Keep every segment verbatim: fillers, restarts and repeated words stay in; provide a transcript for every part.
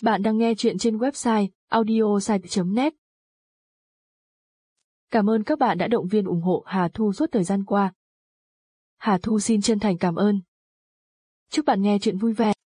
Bạn đang nghe chuyện trên website audiosite chấm net. Cảm ơn các bạn đã động viên ủng hộ Hà Thu suốt thời gian qua. Hà Thu xin chân thành cảm ơn. Chúc bạn nghe chuyện vui vẻ.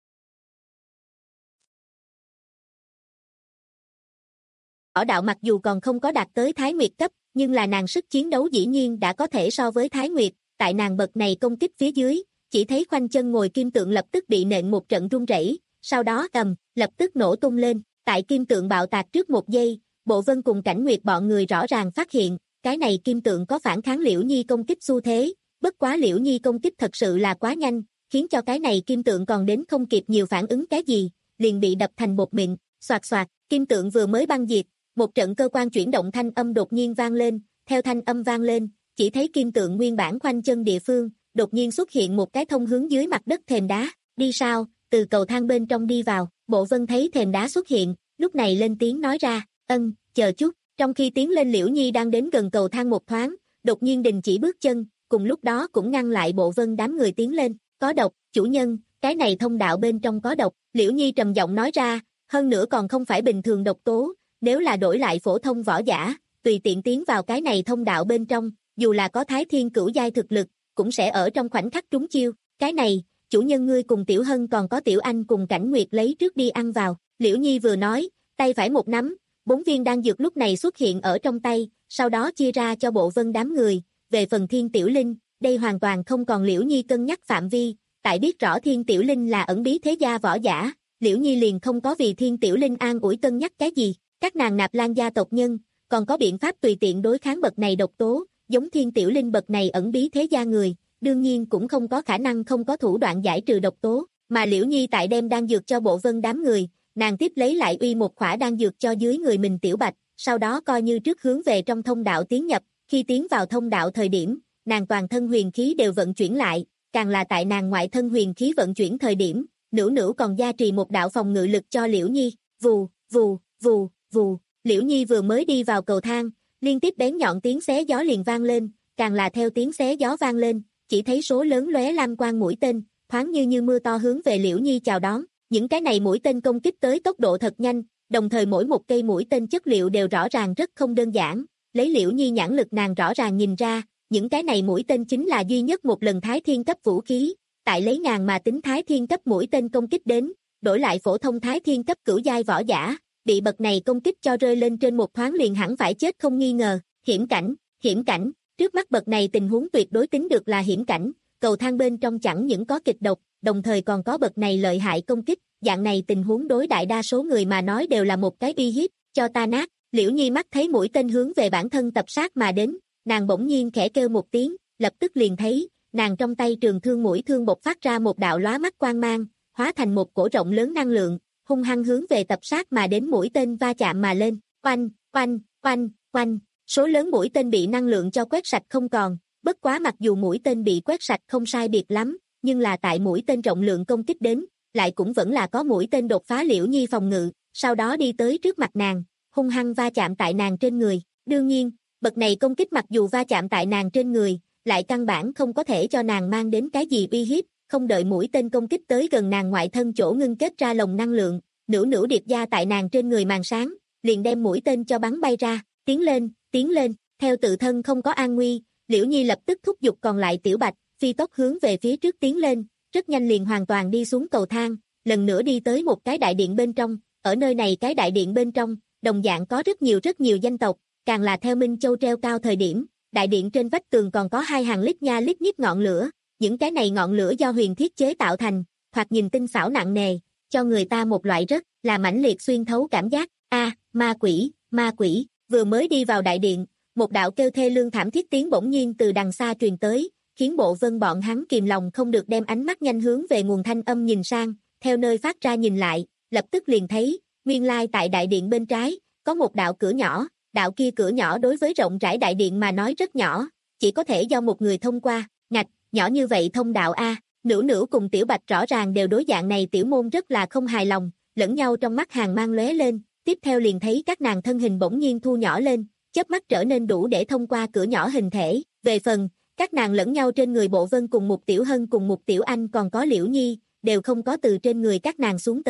Võ đạo mặc dù còn không có đạt tới Thái Nguyệt cấp, nhưng là nàng sức chiến đấu dĩ nhiên đã có thể so với Thái Nguyệt, tại nàng bậc này công kích phía dưới, chỉ thấy khoanh chân ngồi kim tượng lập tức bị nện một trận rung rẩy, sau đó ầm, lập tức nổ tung lên, tại kim tượng bạo tạc trước một giây, Bộ Vân cùng Cảnh Nguyệt bọn người rõ ràng phát hiện, cái này kim tượng có phản kháng Liễu Nhi công kích xu thế, bất quá Liễu Nhi công kích thật sự là quá nhanh, khiến cho cái này kim tượng còn đến không kịp nhiều phản ứng cái gì, liền bị đập thành bột mịn, xoạt xoạt, kim tượng vừa mới băng diệt, một trận cơ quan chuyển động thanh âm đột nhiên vang lên, theo thanh âm vang lên, chỉ thấy kim tượng nguyên bản khoanh chân địa phương, đột nhiên xuất hiện một cái thông hướng dưới mặt đất thềm đá, đi sao, từ cầu thang bên trong đi vào, Bộ Vân thấy thềm đá xuất hiện, lúc này lên tiếng nói ra, ân, chờ chút, trong khi tiến lên Liễu Nhi đang đến gần cầu thang một thoáng, đột nhiên đình chỉ bước chân, cùng lúc đó cũng ngăn lại Bộ Vân đám người tiến lên, có độc, chủ nhân, cái này thông đạo bên trong có độc, Liễu Nhi trầm giọng nói ra, hơn nữa còn không phải bình thường độc tố, nếu là đổi lại phổ thông võ giả, tùy tiện tiến vào cái này thông đạo bên trong, dù là có Thái Thiên cửu giai thực lực, cũng sẽ ở trong khoảnh khắc trúng chiêu, cái này, chủ nhân ngươi cùng Tiểu Hân còn có Tiểu Anh cùng Cảnh Nguyệt lấy trước đi ăn vào, Liễu Nhi vừa nói, tay phải một nắm, bốn viên đan dược lúc này xuất hiện ở trong tay, sau đó chia ra cho Bộ Vân đám người, về phần Thiên Tiểu Linh, đây hoàn toàn không còn Liễu Nhi cân nhắc phạm vi, tại biết rõ Thiên Tiểu Linh là ẩn bí thế gia võ giả, Liễu Nhi liền không có vì Thiên Tiểu Linh an ủi cân nhắc cái gì, các nàng Nạp Lan gia tộc nhân, còn có biện pháp tùy tiện đối kháng bậc này độc tố, giống Thiên Tiểu Linh bậc này ẩn bí thế gia người, đương nhiên cũng không có khả năng không có thủ đoạn giải trừ độc tố, mà Liễu Nhi tại đem đan dược cho Bộ Vân đám người, nàng tiếp lấy lại uy một khỏa đan dược cho dưới người mình Tiểu Bạch, sau đó coi như trước hướng về trong thông đạo tiến nhập, khi tiến vào thông đạo thời điểm, nàng toàn thân huyền khí đều vận chuyển lại, càng là tại nàng ngoại thân huyền khí vận chuyển thời điểm, Nữu Nữu còn gia trì một đạo phòng ngự lực cho Liễu Nhi, vù, vù, vù, vù, Liễu Nhi vừa mới đi vào cầu thang, liên tiếp bén nhọn tiếng xé gió liền vang lên, càng là theo tiếng xé gió vang lên, chỉ thấy số lớn lóe lam quang mũi tên, thoáng như như mưa to hướng về Liễu Nhi chào đón, những cái này mũi tên công kích tới tốc độ thật nhanh, đồng thời mỗi một cây mũi tên chất liệu đều rõ ràng rất không đơn giản, lấy Liễu Nhi nhãn lực nàng rõ ràng nhìn ra, những cái này mũi tên chính là duy nhất một lần Thái Thiên cấp vũ khí, tại lấy ngàn mà tính Thái Thiên cấp mũi tên công kích đến, đổi lại phổ thông Thái Thiên cấp cửu giai võ giả, bị bậc này công kích cho rơi lên trên một thoáng liền hẳn phải chết không nghi ngờ, hiểm cảnh, hiểm cảnh, trước mắt bậc này tình huống tuyệt đối tính được là hiểm cảnh, cầu thang bên trong chẳng những có kịch độc, đồng thời còn có bậc này lợi hại công kích, dạng này tình huống đối đại đa số người mà nói đều là một cái uy hiếp, cho ta nát, Liễu Nhi mắt thấy mũi tên hướng về bản thân tập sát mà đến, nàng bỗng nhiên khẽ kêu một tiếng, lập tức liền thấy, nàng trong tay trường thương mũi thương bộc phát ra một đạo lóa mắt quang mang, hóa thành một cổ rộng lớn năng lượng, hung hăng hướng về tập sát mà đến mũi tên va chạm mà lên, oanh, oanh, oanh, oanh, số lớn mũi tên bị năng lượng cho quét sạch không còn, bất quá mặc dù mũi tên bị quét sạch không sai biệt lắm, nhưng là tại mũi tên trọng lượng công kích đến, lại cũng vẫn là có mũi tên đột phá Liễu Nhi phòng ngự, sau đó đi tới trước mặt nàng, hung hăng va chạm tại nàng trên người, đương nhiên, bậc này công kích mặc dù va chạm tại nàng trên người, lại căn bản không có thể cho nàng mang đến cái gì uy hiếp, không đợi mũi tên công kích tới gần nàng ngoại thân chỗ ngưng kết ra lồng năng lượng, Nữu Nữu điệp gia tại nàng trên người màn sáng, liền đem mũi tên cho bắn bay ra, tiến lên, tiến lên, theo tự thân không có an nguy, Liễu Nhi lập tức thúc giục còn lại Tiểu Bạch, phi tốc hướng về phía trước tiến lên, rất nhanh liền hoàn toàn đi xuống cầu thang, lần nữa đi tới một cái đại điện bên trong, ở nơi này cái đại điện bên trong, đồng dạng có rất nhiều rất nhiều danh tộc, càng là theo Minh Châu treo cao thời điểm, đại điện trên vách tường còn có hai hàng lít nha lít nhít ngọn lửa, những cái này ngọn lửa do huyền thiết chế tạo thành, thoạt nhìn tinh xảo nặng nề, cho người ta một loại rất là mãnh liệt xuyên thấu cảm giác, a ma quỷ, ma quỷ, vừa mới đi vào đại điện, một đạo kêu thê lương thảm thiết tiếng bỗng nhiên từ đằng xa truyền tới, khiến Bộ Vân bọn hắn kìm lòng không được đem ánh mắt nhanh hướng về nguồn thanh âm nhìn sang, theo nơi phát ra nhìn lại, lập tức liền thấy, nguyên lai tại đại điện bên trái, có một đạo cửa nhỏ, đạo kia cửa nhỏ đối với rộng rãi đại điện mà nói rất nhỏ, chỉ có thể do một người thông qua, ngạch, nhỏ như vậy thông đạo a, Nữu Nữu cùng Tiểu Bạch rõ ràng đều đối dạng này tiểu môn rất là không hài lòng, lẫn nhau trong mắt hàng mang lóe lên, tiếp theo liền thấy các nàng thân hình bỗng nhiên thu nhỏ lên, chớp mắt trở nên đủ để thông qua cửa nhỏ hình thể, về phần, các nàng lẫn nhau trên người Bộ Vân cùng một Tiểu Hân cùng một Tiểu Anh còn có Liễu Nhi, đều không có từ trên người các nàng xuống tới,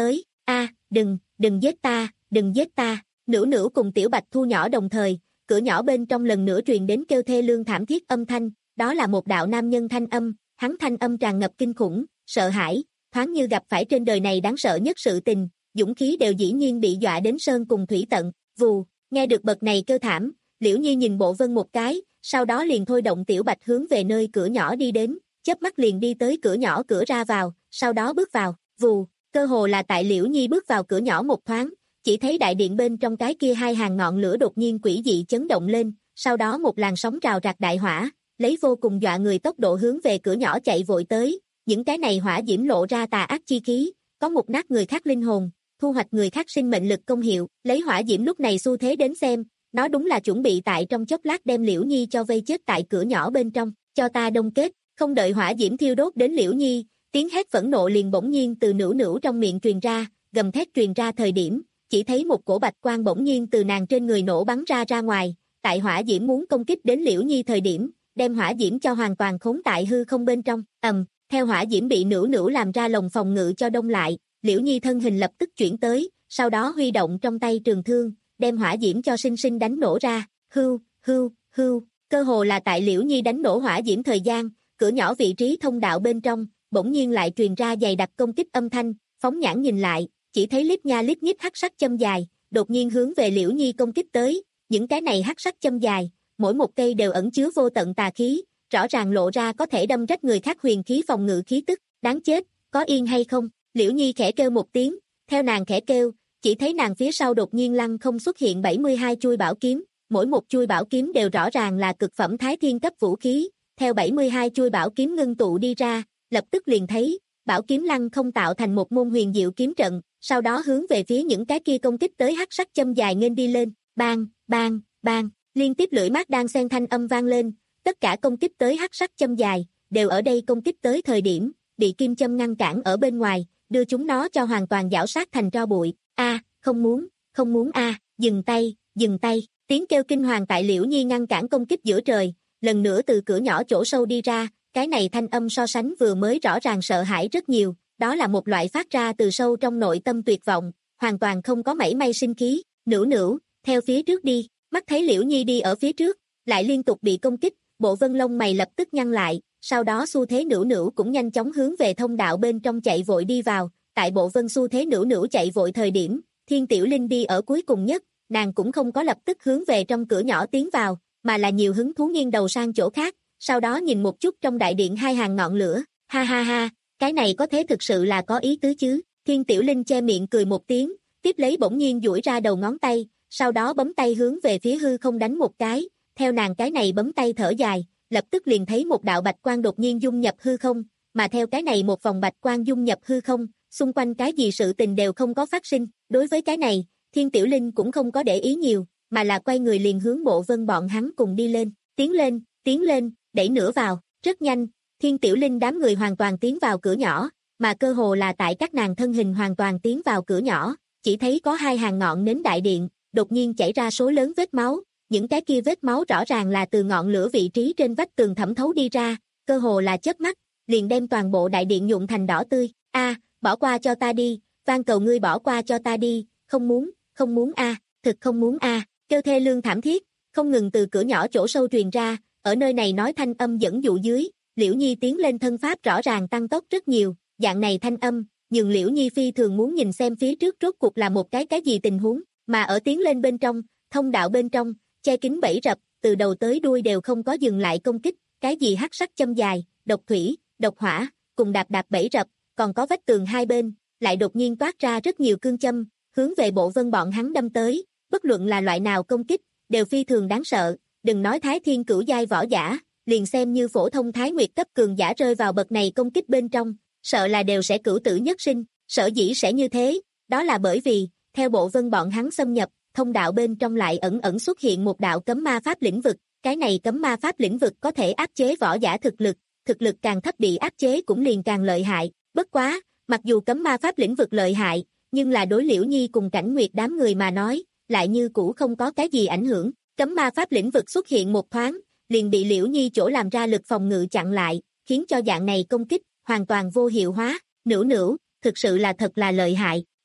A, đừng, đừng giết ta, đừng giết ta. Nữu Nữu cùng Tiểu Bạch Thu nhỏ đồng thời, cửa nhỏ bên trong lần nữa truyền đến kêu thê lương thảm thiết âm thanh, đó là một đạo nam nhân thanh âm, hắn thanh âm tràn ngập kinh khủng, sợ hãi, thoáng như gặp phải trên đời này đáng sợ nhất sự tình, dũng khí đều dĩ nhiên bị dọa đến sơn cùng thủy tận. Vù, nghe được bậc này kêu thảm, Liễu Nhi nhìn Bộ Vân một cái, sau đó liền thôi động Tiểu Bạch hướng về nơi cửa nhỏ đi đến, chớp mắt liền đi tới cửa nhỏ cửa ra vào, sau đó bước vào. Vù, cơ hồ là tại Liễu Nhi bước vào cửa nhỏ một thoáng, chỉ thấy đại điện bên trong cái kia hai hàng ngọn lửa đột nhiên quỷ dị chấn động lên, sau đó một làn sóng trào rạc đại hỏa, lấy vô cùng dọa người tốc độ hướng về cửa nhỏ chạy vội tới, những cái này hỏa diễm lộ ra tà ác chi khí, có một nát người khác linh hồn, thu hoạch người khác sinh mệnh lực công hiệu, lấy hỏa diễm lúc này xu thế đến xem, nó đúng là chuẩn bị tại trong chốc lát đem Liễu Nhi cho vây chết tại cửa nhỏ bên trong, cho ta đông kết. Không đợi hỏa diễm thiêu đốt đến Liễu Nhi, tiếng hét phẫn nộ liền bỗng nhiên từ Nữu Nữu trong miệng truyền ra, gầm thét truyền ra thời điểm, chỉ thấy một cổ bạch quang bỗng nhiên từ nàng trên người nổ bắn ra ra ngoài, tại hỏa diễm muốn công kích đến Liễu Nhi thời điểm, đem hỏa diễm cho hoàn toàn khốn tại hư không bên trong. Ầm, theo hỏa diễm bị Nữu Nữu làm ra lồng phòng ngự cho đông lại, Liễu Nhi thân hình lập tức chuyển tới, sau đó huy động trong tay trường thương, đem hỏa diễm cho sinh sinh đánh nổ ra. Hưu, hưu, hưu, cơ hồ là tại Liễu Nhi đánh nổ hỏa diễm thời gian, cửa nhỏ vị trí thông đạo bên trong, bỗng nhiên lại truyền ra dày đặc công kích âm thanh, phóng nhãn nhìn lại, chỉ thấy lít nha lít nhít hắc sắc châm dài, đột nhiên hướng về Liễu Nhi công kích tới, những cái này hắc sắc châm dài, mỗi một cây đều ẩn chứa vô tận tà khí, rõ ràng lộ ra có thể đâm rách người khác huyền khí phòng ngự khí tức, đáng chết, có yên hay không? Liễu Nhi khẽ kêu một tiếng, theo nàng khẽ kêu, chỉ thấy nàng phía sau đột nhiên lăng không xuất hiện bảy mươi hai chuôi bảo kiếm, mỗi một chuôi bảo kiếm đều rõ ràng là cực phẩm thái thiên cấp vũ khí, theo bảy mươi hai chuôi bảo kiếm ngưng tụ đi ra, lập tức liền thấy, bảo kiếm lăng không tạo thành một môn huyền diệu kiếm trận, sau đó hướng về phía những cái kia công kích tới hắc sắc châm dài nghênh đi lên, bang, bang, bang, liên tiếp lưỡi mát đang xen thanh âm vang lên, tất cả công kích tới hắc sắc châm dài, đều ở đây công kích tới thời điểm, bị kim châm ngăn cản ở bên ngoài, đưa chúng nó cho hoàn toàn giảo sát thành tro bụi. A, không muốn, không muốn a, dừng tay, dừng tay, tiếng kêu kinh hoàng tại Liễu Nhi ngăn cản công kích giữa trời, lần nữa từ cửa nhỏ chỗ sâu đi ra, cái này thanh âm so sánh vừa mới rõ ràng sợ hãi rất nhiều, đó là một loại phát ra từ sâu trong nội tâm tuyệt vọng, hoàn toàn không có mảy may sinh khí. Nữu Nữu, theo phía trước đi, mắt thấy Liễu Nhi đi ở phía trước, lại liên tục bị công kích, Bộ Vân lông mày lập tức nhăn lại, sau đó xu thế Nữu Nữu cũng nhanh chóng hướng về thông đạo bên trong chạy vội đi vào, tại Bộ Vân xu thế Nữu Nữu chạy vội thời điểm, Thiên Tiểu Linh đi ở cuối cùng nhất, nàng cũng không có lập tức hướng về trong cửa nhỏ tiến vào, mà là nhiều hứng thú nghiêng đầu sang chỗ khác, sau đó nhìn một chút trong đại điện hai hàng ngọn lửa, ha ha ha, cái này có thế thực sự là có ý tứ chứ? Thiên Tiểu Linh che miệng cười một tiếng, tiếp lấy bỗng nhiên duỗi ra đầu ngón tay, sau đó bấm tay hướng về phía hư không đánh một cái, theo nàng cái này bấm tay thở dài, lập tức liền thấy một đạo bạch quang đột nhiên dung nhập hư không, mà theo cái này một vòng bạch quang dung nhập hư không, xung quanh cái gì sự tình đều không có phát sinh, đối với cái này, Thiên Tiểu Linh cũng không có để ý nhiều, mà là quay người liền hướng Bộ Vân bọn hắn cùng đi lên, tiến lên, tiến lên, đẩy nữa vào, rất nhanh, Thiên Tiểu Linh đám người hoàn toàn tiến vào cửa nhỏ, mà cơ hồ là tại các nàng thân hình hoàn toàn tiến vào cửa nhỏ, chỉ thấy có hai hàng ngọn nến đại điện, đột nhiên chảy ra số lớn vết máu, những cái kia vết máu rõ ràng là từ ngọn lửa vị trí trên vách tường thẩm thấu đi ra, cơ hồ là chớp mắt, liền đem toàn bộ đại điện nhuộm thành đỏ tươi. A, bỏ qua cho ta đi, van cầu ngươi bỏ qua cho ta đi, không muốn, không muốn a, thực không muốn a, kêu thê lương thảm thiết, không ngừng từ cửa nhỏ chỗ sâu truyền ra, ở nơi này nói thanh âm dẫn dụ dưới, Liễu Nhi tiến lên thân pháp rõ ràng tăng tốc rất nhiều, dạng này thanh âm, nhưng Liễu Nhi phi thường muốn nhìn xem phía trước rốt cuộc là một cái cái gì tình huống, mà ở tiến lên bên trong, thông đạo bên trong, che kín bẫy rập, từ đầu tới đuôi đều không có dừng lại công kích, cái gì hắc sắc châm dài, độc thủy, độc hỏa, cùng đạp đạp bẫy rập, còn có vách tường hai bên, lại đột nhiên toát ra rất nhiều cương châm, hướng về Bộ Vân bọn hắn đâm tới, bất luận là loại nào công kích, đều phi thường đáng sợ, đừng nói Thái Thiên cửu giai võ giả, liền xem như phổ thông Thái Nguyệt cấp cường giả rơi vào bậc này công kích bên trong, sợ là đều sẽ cửu tử nhất sinh, sở dĩ sẽ như thế, đó là bởi vì, theo Bộ Vân bọn hắn xâm nhập, thông đạo bên trong lại ẩn ẩn xuất hiện một đạo cấm ma pháp lĩnh vực, cái này cấm ma pháp lĩnh vực có thể áp chế võ giả thực lực, thực lực càng thấp bị áp chế cũng liền càng lợi hại, bất quá, mặc dù cấm ma pháp lĩnh vực lợi hại, nhưng là đối Liễu Nhi cùng Cảnh Nguyệt đám người mà nói, lại như cũ không có cái gì ảnh hưởng, cấm ma pháp lĩnh vực xuất hiện một thoáng, liền bị Liễu Nhi chỗ làm ra lực phòng ngự chặn lại, khiến cho dạng này công kích, hoàn toàn vô hiệu hóa. Nữu Nữu, thực sự là thật là lợi hại.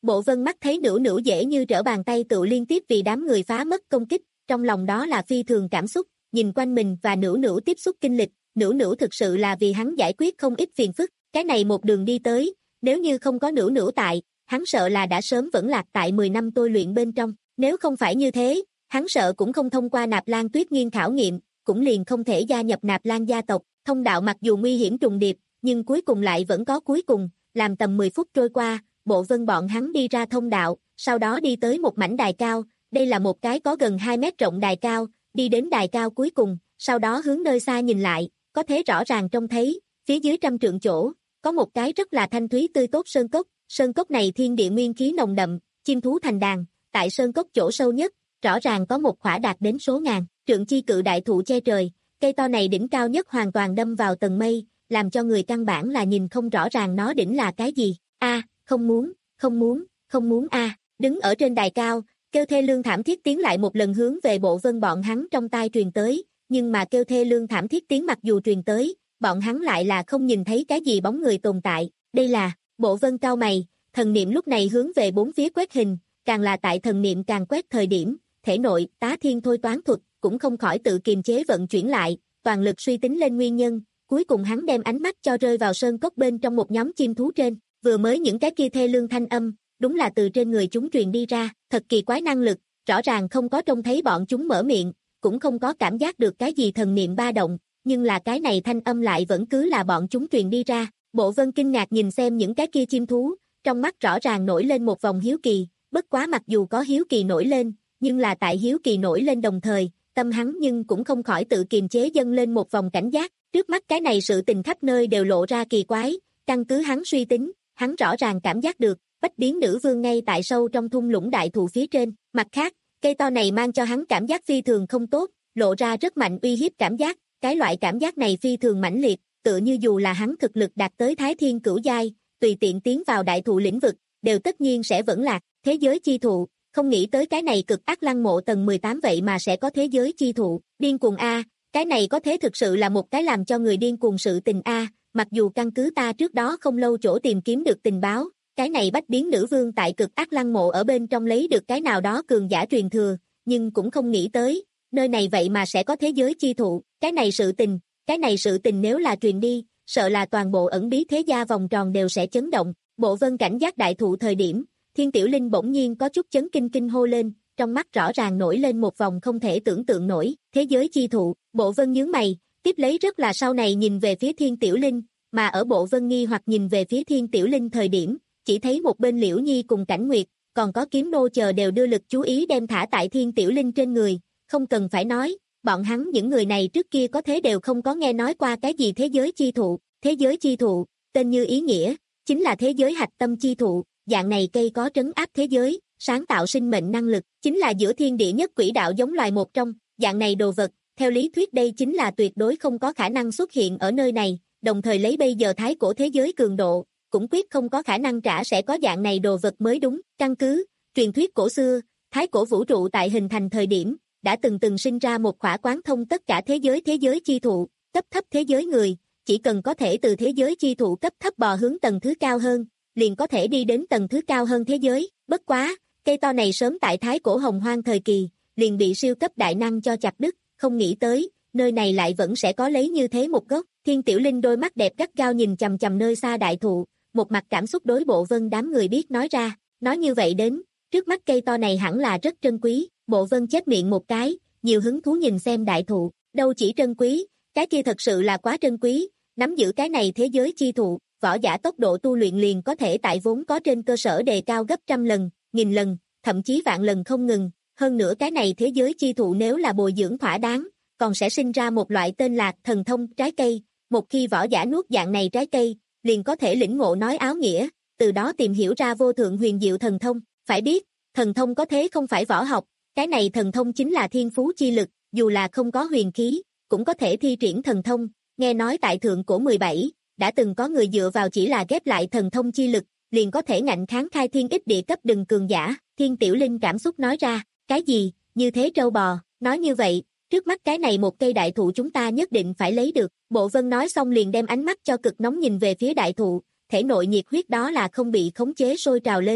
Bộ Vân mắt thấy Nữu Nữu dễ như trở bàn tay tự liên tiếp vì đám người phá mất công kích, trong lòng đó là phi thường cảm xúc, nhìn quanh mình và Nữu Nữu tiếp xúc kinh lịch, Nữu Nữu thực sự là vì hắn giải quyết không ít phiền phức, cái này một đường đi tới, nếu như không có Nữu Nữu tại, hắn sợ là đã sớm vẫn lạc tại mười năm tôi luyện bên trong, nếu không phải như thế, hắn sợ cũng không thông qua Nạp Lan Tuyết Nghiên khảo nghiệm, cũng liền không thể gia nhập Nạp Lan gia tộc, thông đạo mặc dù nguy hiểm trùng điệp, nhưng cuối cùng lại vẫn có cuối cùng, làm tầm mười phút trôi qua, Bộ Vân bọn hắn đi ra thông đạo, sau đó đi tới một mảnh đài cao, đây là một cái có gần hai mét rộng đài cao, đi đến đài cao cuối cùng, sau đó hướng nơi xa nhìn lại, có thể rõ ràng trông thấy, phía dưới trăm trượng chỗ, có một cái rất là thanh thúy tươi tốt sơn cốc, sơn cốc này thiên địa nguyên khí nồng đậm, chim thú thành đàn, tại sơn cốc chỗ sâu nhất, rõ ràng có một khỏa đạt đến số ngàn, trượng chi cự đại thụ che trời, cây to này đỉnh cao nhất hoàn toàn đâm vào tầng mây, làm cho người căn bản là nhìn không rõ ràng nó đỉnh là cái gì, a không muốn, không muốn, không muốn a đứng ở trên đài cao, kêu thê lương thảm thiết tiếng lại một lần hướng về Bộ Vân bọn hắn trong tai truyền tới, nhưng mà kêu thê lương thảm thiết tiếng mặc dù truyền tới, bọn hắn lại là không nhìn thấy cái gì bóng người tồn tại, đây là, Bộ Vân cau mày, thần niệm lúc này hướng về bốn phía quét hình, càng là tại thần niệm càng quét thời điểm, thể nội, tá thiên thôi toán thuật, cũng không khỏi tự kiềm chế vận chuyển lại, toàn lực suy tính lên nguyên nhân, cuối cùng hắn đem ánh mắt cho rơi vào sơn cốc bên trong một nhóm chim thú trên, vừa mới những cái kia thê lương thanh âm, đúng là từ trên người chúng truyền đi ra, thật kỳ quái năng lực, rõ ràng không có trông thấy bọn chúng mở miệng, cũng không có cảm giác được cái gì thần niệm ba động, nhưng là cái này thanh âm lại vẫn cứ là bọn chúng truyền đi ra. Bộ Vân kinh ngạc nhìn xem những cái kia chim thú, trong mắt rõ ràng nổi lên một vòng hiếu kỳ, bất quá mặc dù có hiếu kỳ nổi lên, nhưng là tại hiếu kỳ nổi lên đồng thời, tâm hắn nhưng cũng không khỏi tự kiềm chế dâng lên một vòng cảnh giác, trước mắt cái này sự tình khắp nơi đều lộ ra kỳ quái, căn cứ hắn suy tính, hắn rõ ràng cảm giác được, bách biến nữ vương ngay tại sâu trong thung lũng đại thụ phía trên, mặt khác, cây to này mang cho hắn cảm giác phi thường không tốt, lộ ra rất mạnh uy hiếp cảm giác, cái loại cảm giác này phi thường mãnh liệt, tựa như dù là hắn thực lực đạt tới Thái Thiên Cửu giai, tùy tiện tiến vào đại thụ lĩnh vực, đều tất nhiên sẽ vẫn lạc, thế giới chi thụ, không nghĩ tới cái này cực ác lăng mộ tầng mười tám vậy mà sẽ có thế giới chi thụ, điên cuồng a, cái này có thế thực sự là một cái làm cho người điên cuồng sự tình a, mặc dù căn cứ ta trước đó không lâu chỗ tìm kiếm được tình báo, cái này bách biến nữ vương tại cực ác lăng mộ ở bên trong lấy được cái nào đó cường giả truyền thừa, nhưng cũng không nghĩ tới, nơi này vậy mà sẽ có thế giới chi thụ, cái này sự tình, cái này sự tình nếu là truyền đi, sợ là toàn bộ ẩn bí thế gia vòng tròn đều sẽ chấn động. Bộ Vân cảnh giác đại thụ thời điểm, Thiên Tiểu Linh bỗng nhiên có chút chấn kinh kinh hô lên, trong mắt rõ ràng nổi lên một vòng không thể tưởng tượng nổi, thế giới chi thụ, Bộ Vân nhướng mày, tiếp lấy rất là sau này nhìn về phía Thiên Tiểu Linh, mà ở Bộ Vân nghi hoặc nhìn về phía Thiên Tiểu Linh thời điểm, chỉ thấy một bên Liễu Nhi cùng Cảnh Nguyệt, còn có Kiếm Nô chờ đều đưa lực chú ý đem thả tại Thiên Tiểu Linh trên người, không cần phải nói, bọn hắn những người này trước kia có thế đều không có nghe nói qua cái gì thế giới chi thụ, thế giới chi thụ, tên như ý nghĩa, chính là thế giới hạch tâm chi thụ, dạng này cây có trấn áp thế giới, sáng tạo sinh mệnh năng lực, chính là giữa thiên địa nhất quỷ đạo giống loài một trong, dạng này đồ vật, theo lý thuyết đây chính là tuyệt đối không có khả năng xuất hiện ở nơi này, đồng thời lấy bây giờ thái cổ thế giới cường độ, cũng quyết không có khả năng trả sẽ có dạng này đồ vật mới đúng, căn cứ, truyền thuyết cổ xưa, thái cổ vũ trụ tại hình thành thời điểm, đã từng từng sinh ra một khỏa quán thông tất cả thế giới thế giới chi thụ, cấp thấp thế giới người, chỉ cần có thể từ thế giới chi thụ cấp thấp bò hướng tầng thứ cao hơn, liền có thể đi đến tầng thứ cao hơn thế giới, bất quá, cây to này sớm tại thái cổ hồng hoang thời kỳ, liền bị siêu cấp đại năng cho chặt đứt, không nghĩ tới, nơi này lại vẫn sẽ có lấy như thế một gốc, Thiên Tiểu Linh đôi mắt đẹp gắt gao nhìn chằm chằm nơi xa đại thụ, một mặt cảm xúc đối Bộ Vân đám người biết nói ra, nói như vậy đến, trước mắt cây to này hẳn là rất trân quý, Bộ Vân chép miệng một cái, nhiều hứng thú nhìn xem đại thụ, đâu chỉ trân quý, cái kia thật sự là quá trân quý, nắm giữ cái này thế giới chi thụ, võ giả tốc độ tu luyện liền có thể tại vốn có trên cơ sở đề cao gấp trăm lần, nghìn lần, thậm chí vạn lần không ngừng, hơn nữa cái này thế giới chi thụ nếu là bồi dưỡng thỏa đáng, còn sẽ sinh ra một loại tên là thần thông trái cây, một khi võ giả nuốt dạng này trái cây, liền có thể lĩnh ngộ nói áo nghĩa, từ đó tìm hiểu ra vô thượng huyền diệu thần thông, phải biết, thần thông có thế không phải võ học, cái này thần thông chính là thiên phú chi lực, dù là không có huyền khí, cũng có thể thi triển thần thông, nghe nói tại thượng cổ mười bảy, đã từng có người dựa vào chỉ là ghép lại thần thông chi lực, liền có thể ngạnh kháng khai thiên ích địa cấp đừng cường giả, Thiên Tiểu Linh cảm xúc nói ra, cái gì, như thế trâu bò, nói như vậy, trước mắt cái này một cây đại thụ chúng ta nhất định phải lấy được, Bộ Vân nói xong liền đem ánh mắt cho cực nóng nhìn về phía đại thụ, thể nội nhiệt huyết đó là không bị khống chế sôi trào lên,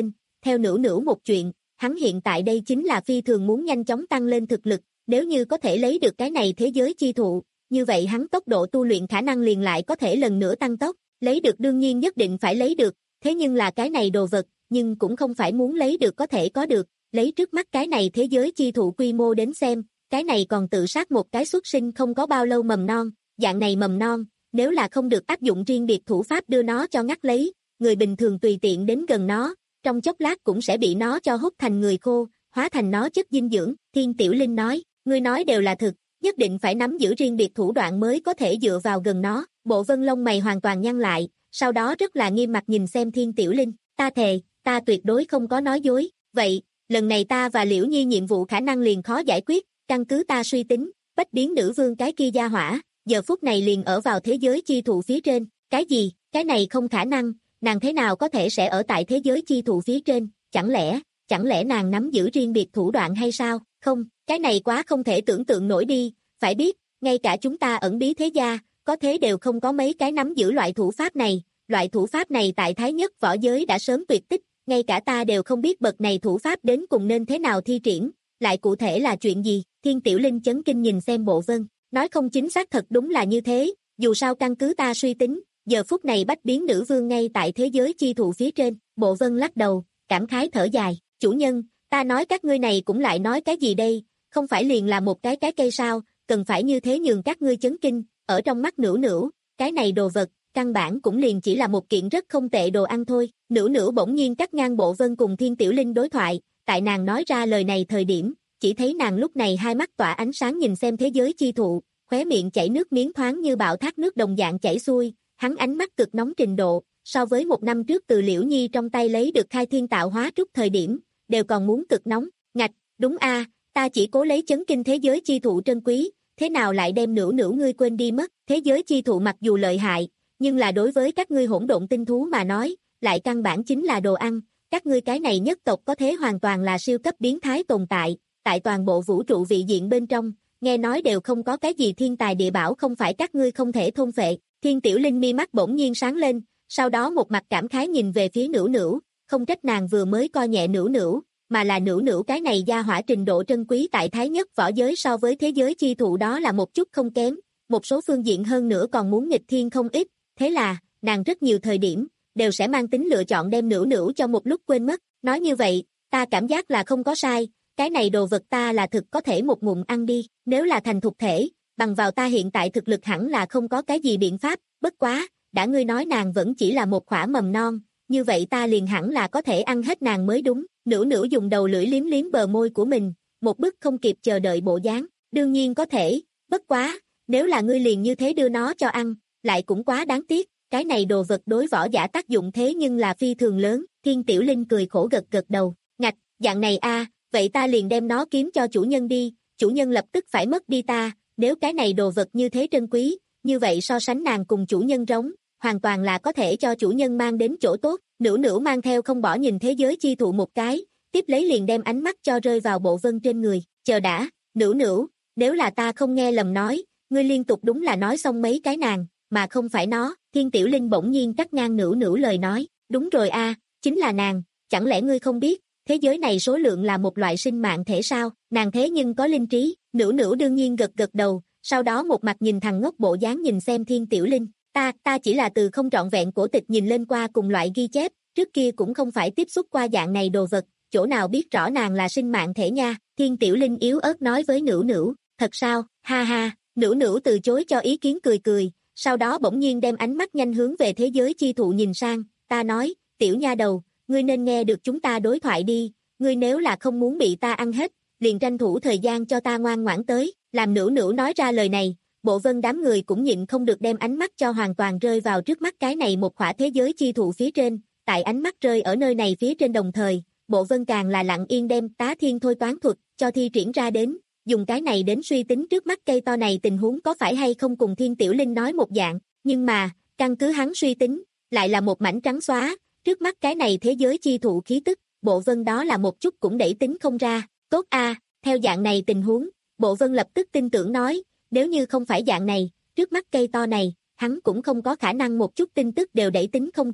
theo Nữu Nữu một chuyện, hắn hiện tại đây chính là phi thường muốn nhanh chóng tăng lên thực lực, nếu như có thể lấy được cái này thế giới chi thụ, như vậy hắn tốc độ tu luyện khả năng liền lại có thể lần nữa tăng tốc, lấy được đương nhiên nhất định phải lấy được, thế nhưng là cái này đồ vật, nhưng cũng không phải muốn lấy được có thể có được, lấy trước mắt cái này thế giới chi thụ quy mô đến xem, cái này còn tự sát một cái xuất sinh không có bao lâu mầm non, dạng này mầm non, nếu là không được áp dụng riêng biệt thủ pháp đưa nó cho ngắt lấy, người bình thường tùy tiện đến gần nó, trong chốc lát cũng sẽ bị nó cho hút thành người khô, hóa thành nó chất dinh dưỡng, Thiên Tiểu Linh nói, ngươi nói đều là thực, nhất định phải nắm giữ riêng biệt thủ đoạn mới có thể dựa vào gần nó, Bộ Vân lông mày hoàn toàn nhăn lại, sau đó rất là nghiêm mặt nhìn xem Thiên Tiểu Linh, ta thề, ta tuyệt đối không có nói dối, vậy, lần này ta và Liễu Nhi nhiệm vụ khả năng liền khó giải quyết, căn cứ ta suy tính, bách biến nữ vương cái kia gia hỏa, giờ phút này liền ở vào thế giới chi thụ phía trên, cái gì, cái này không khả năng, nàng thế nào có thể sẽ ở tại thế giới chi thụ phía trên, chẳng lẽ, chẳng lẽ nàng nắm giữ riêng biệt thủ đoạn hay sao, không, cái này quá không thể tưởng tượng nổi đi, phải biết, ngay cả chúng ta ẩn bí thế gia, có thế đều không có mấy cái nắm giữ loại thủ pháp này, loại thủ pháp này tại Thái Nhất võ giới đã sớm tuyệt tích, ngay cả ta đều không biết bậc này thủ pháp đến cùng nên thế nào thi triển, lại cụ thể là chuyện gì, Thiên Tiểu Linh chấn kinh nhìn xem Bộ Vân, nói không chính xác thật đúng là như thế, dù sao căn cứ ta suy tính, giờ phút này bách biến nữ vương ngay tại thế giới chi thụ phía trên, Bộ Vân lắc đầu, cảm khái thở dài, chủ nhân, ta nói các ngươi này cũng lại nói cái gì đây, không phải liền là một cái cái cây sao, cần phải như thế nhường các ngươi chấn kinh, ở trong mắt Nữu Nữu, cái này đồ vật, căn bản cũng liền chỉ là một kiện rất không tệ đồ ăn thôi, Nữu Nữu bỗng nhiên cắt ngang Bộ Vân cùng Thiên Tiểu Linh đối thoại, tại nàng nói ra lời này thời điểm, chỉ thấy nàng lúc này hai mắt tỏa ánh sáng nhìn xem thế giới chi thụ, khóe miệng chảy nước miếng thoáng như bạo thác nước đồng dạng chảy xuôi, hắn ánh mắt cực nóng trình độ, so với một năm trước từ Liễu Nhi trong tay lấy được khai thiên tạo hóa trúc thời điểm, đều còn muốn cực nóng, ngạch, đúng a, ta chỉ cố lấy chấn kinh thế giới chi thụ trân quý, thế nào lại đem Nữu Nữu ngươi quên đi mất, thế giới chi thụ mặc dù lợi hại, nhưng là đối với các ngươi hỗn độn tinh thú mà nói, lại căn bản chính là đồ ăn, các ngươi cái này nhất tộc có thế hoàn toàn là siêu cấp biến thái tồn tại, tại toàn bộ vũ trụ vị diện bên trong, nghe nói đều không có cái gì thiên tài địa bảo không phải các ngươi không thể thôn phệ, Thiên Tiểu Linh mi mắt bỗng nhiên sáng lên, sau đó một mặt cảm khái nhìn về phía Nữu Nữu, không trách nàng vừa mới coi nhẹ Nữu Nữu, mà là Nữu Nữu cái này gia hỏa trình độ trân quý tại Thái Nhất võ giới so với thế giới chi thụ đó là một chút không kém, một số phương diện hơn nữa còn muốn nghịch thiên không ít, thế là, nàng rất nhiều thời điểm, đều sẽ mang tính lựa chọn đem Nữu Nữu cho một lúc quên mất, nói như vậy, ta cảm giác là không có sai, cái này đồ vật ta là thực có thể một ngụm ăn đi, nếu là thành thục thể, bằng vào ta hiện tại thực lực hẳn là không có cái gì biện pháp, bất quá, đã ngươi nói nàng vẫn chỉ là một khỏa mầm non, như vậy ta liền hẳn là có thể ăn hết nàng mới đúng, Nữu Nữu dùng đầu lưỡi liếm liếm bờ môi của mình, một bức không kịp chờ đợi bộ dáng, đương nhiên có thể, bất quá, nếu là ngươi liền như thế đưa nó cho ăn, lại cũng quá đáng tiếc, cái này đồ vật đối võ giả tác dụng thế nhưng là phi thường lớn, Thiên Tiểu Linh cười khổ gật gật đầu, ngạch, dạng này a, vậy ta liền đem nó kiếm cho chủ nhân đi, chủ nhân lập tức phải mất đi ta, nếu cái này đồ vật như thế trân quý, như vậy so sánh nàng cùng chủ nhân rống, hoàn toàn là có thể cho chủ nhân mang đến chỗ tốt, Nữu Nữu mang theo không bỏ nhìn thế giới chi thụ một cái, tiếp lấy liền đem ánh mắt cho rơi vào Bộ Vân trên người, chờ đã, Nữu Nữu, nếu là ta không nghe lầm nói, ngươi liên tục đúng là nói xong mấy cái nàng, mà không phải nó, Thiên Tiểu Linh bỗng nhiên cắt ngang Nữu Nữu lời nói, đúng rồi a, chính là nàng, chẳng lẽ ngươi không biết, thế giới này số lượng là một loại sinh mạng thể sao, nàng thế nhưng có linh trí, Nữu Nữu đương nhiên gật gật đầu, sau đó một mặt nhìn thằng ngốc bộ dáng nhìn xem Thiên Tiểu Linh, ta, ta chỉ là từ không trọn vẹn cổ tịch nhìn lên qua cùng loại ghi chép, trước kia cũng không phải tiếp xúc qua dạng này đồ vật, chỗ nào biết rõ nàng là sinh mạng thể nha, Thiên Tiểu Linh yếu ớt nói với Nữu Nữu, thật sao, ha ha, Nữu Nữu từ chối cho ý kiến cười cười, sau đó bỗng nhiên đem ánh mắt nhanh hướng về thế giới chi thụ nhìn sang, ta nói, tiểu nha đầu, ngươi nên nghe được chúng ta đối thoại đi, ngươi nếu là không muốn bị ta ăn hết, liền tranh thủ thời gian cho ta ngoan ngoãn tới, làm Nữu Nữu nói ra lời này, Bộ Vân đám người cũng nhịn không được đem ánh mắt cho hoàn toàn rơi vào trước mắt cái này một khỏa thế giới chi thụ phía trên, tại ánh mắt rơi ở nơi này phía trên đồng thời, Bộ Vân càng là lặng yên đem tá thiên thôi toán thuật cho thi triển ra đến, dùng cái này đến suy tính trước mắt cây to này tình huống có phải hay không cùng Thiên Tiểu Linh nói một dạng, nhưng mà, căn cứ hắn suy tính, lại là một mảnh trắng xóa, trước mắt cái này thế giới chi thụ khí tức, Bộ Vân đó là một chút cũng đẩy tính không ra, tốt a, theo dạng này tình huống, Bộ Vân lập tức tin tưởng nói, nếu như không phải dạng này, trước mắt cây to này, hắn cũng không có khả năng một chút tin tức đều đẩy tính không ra,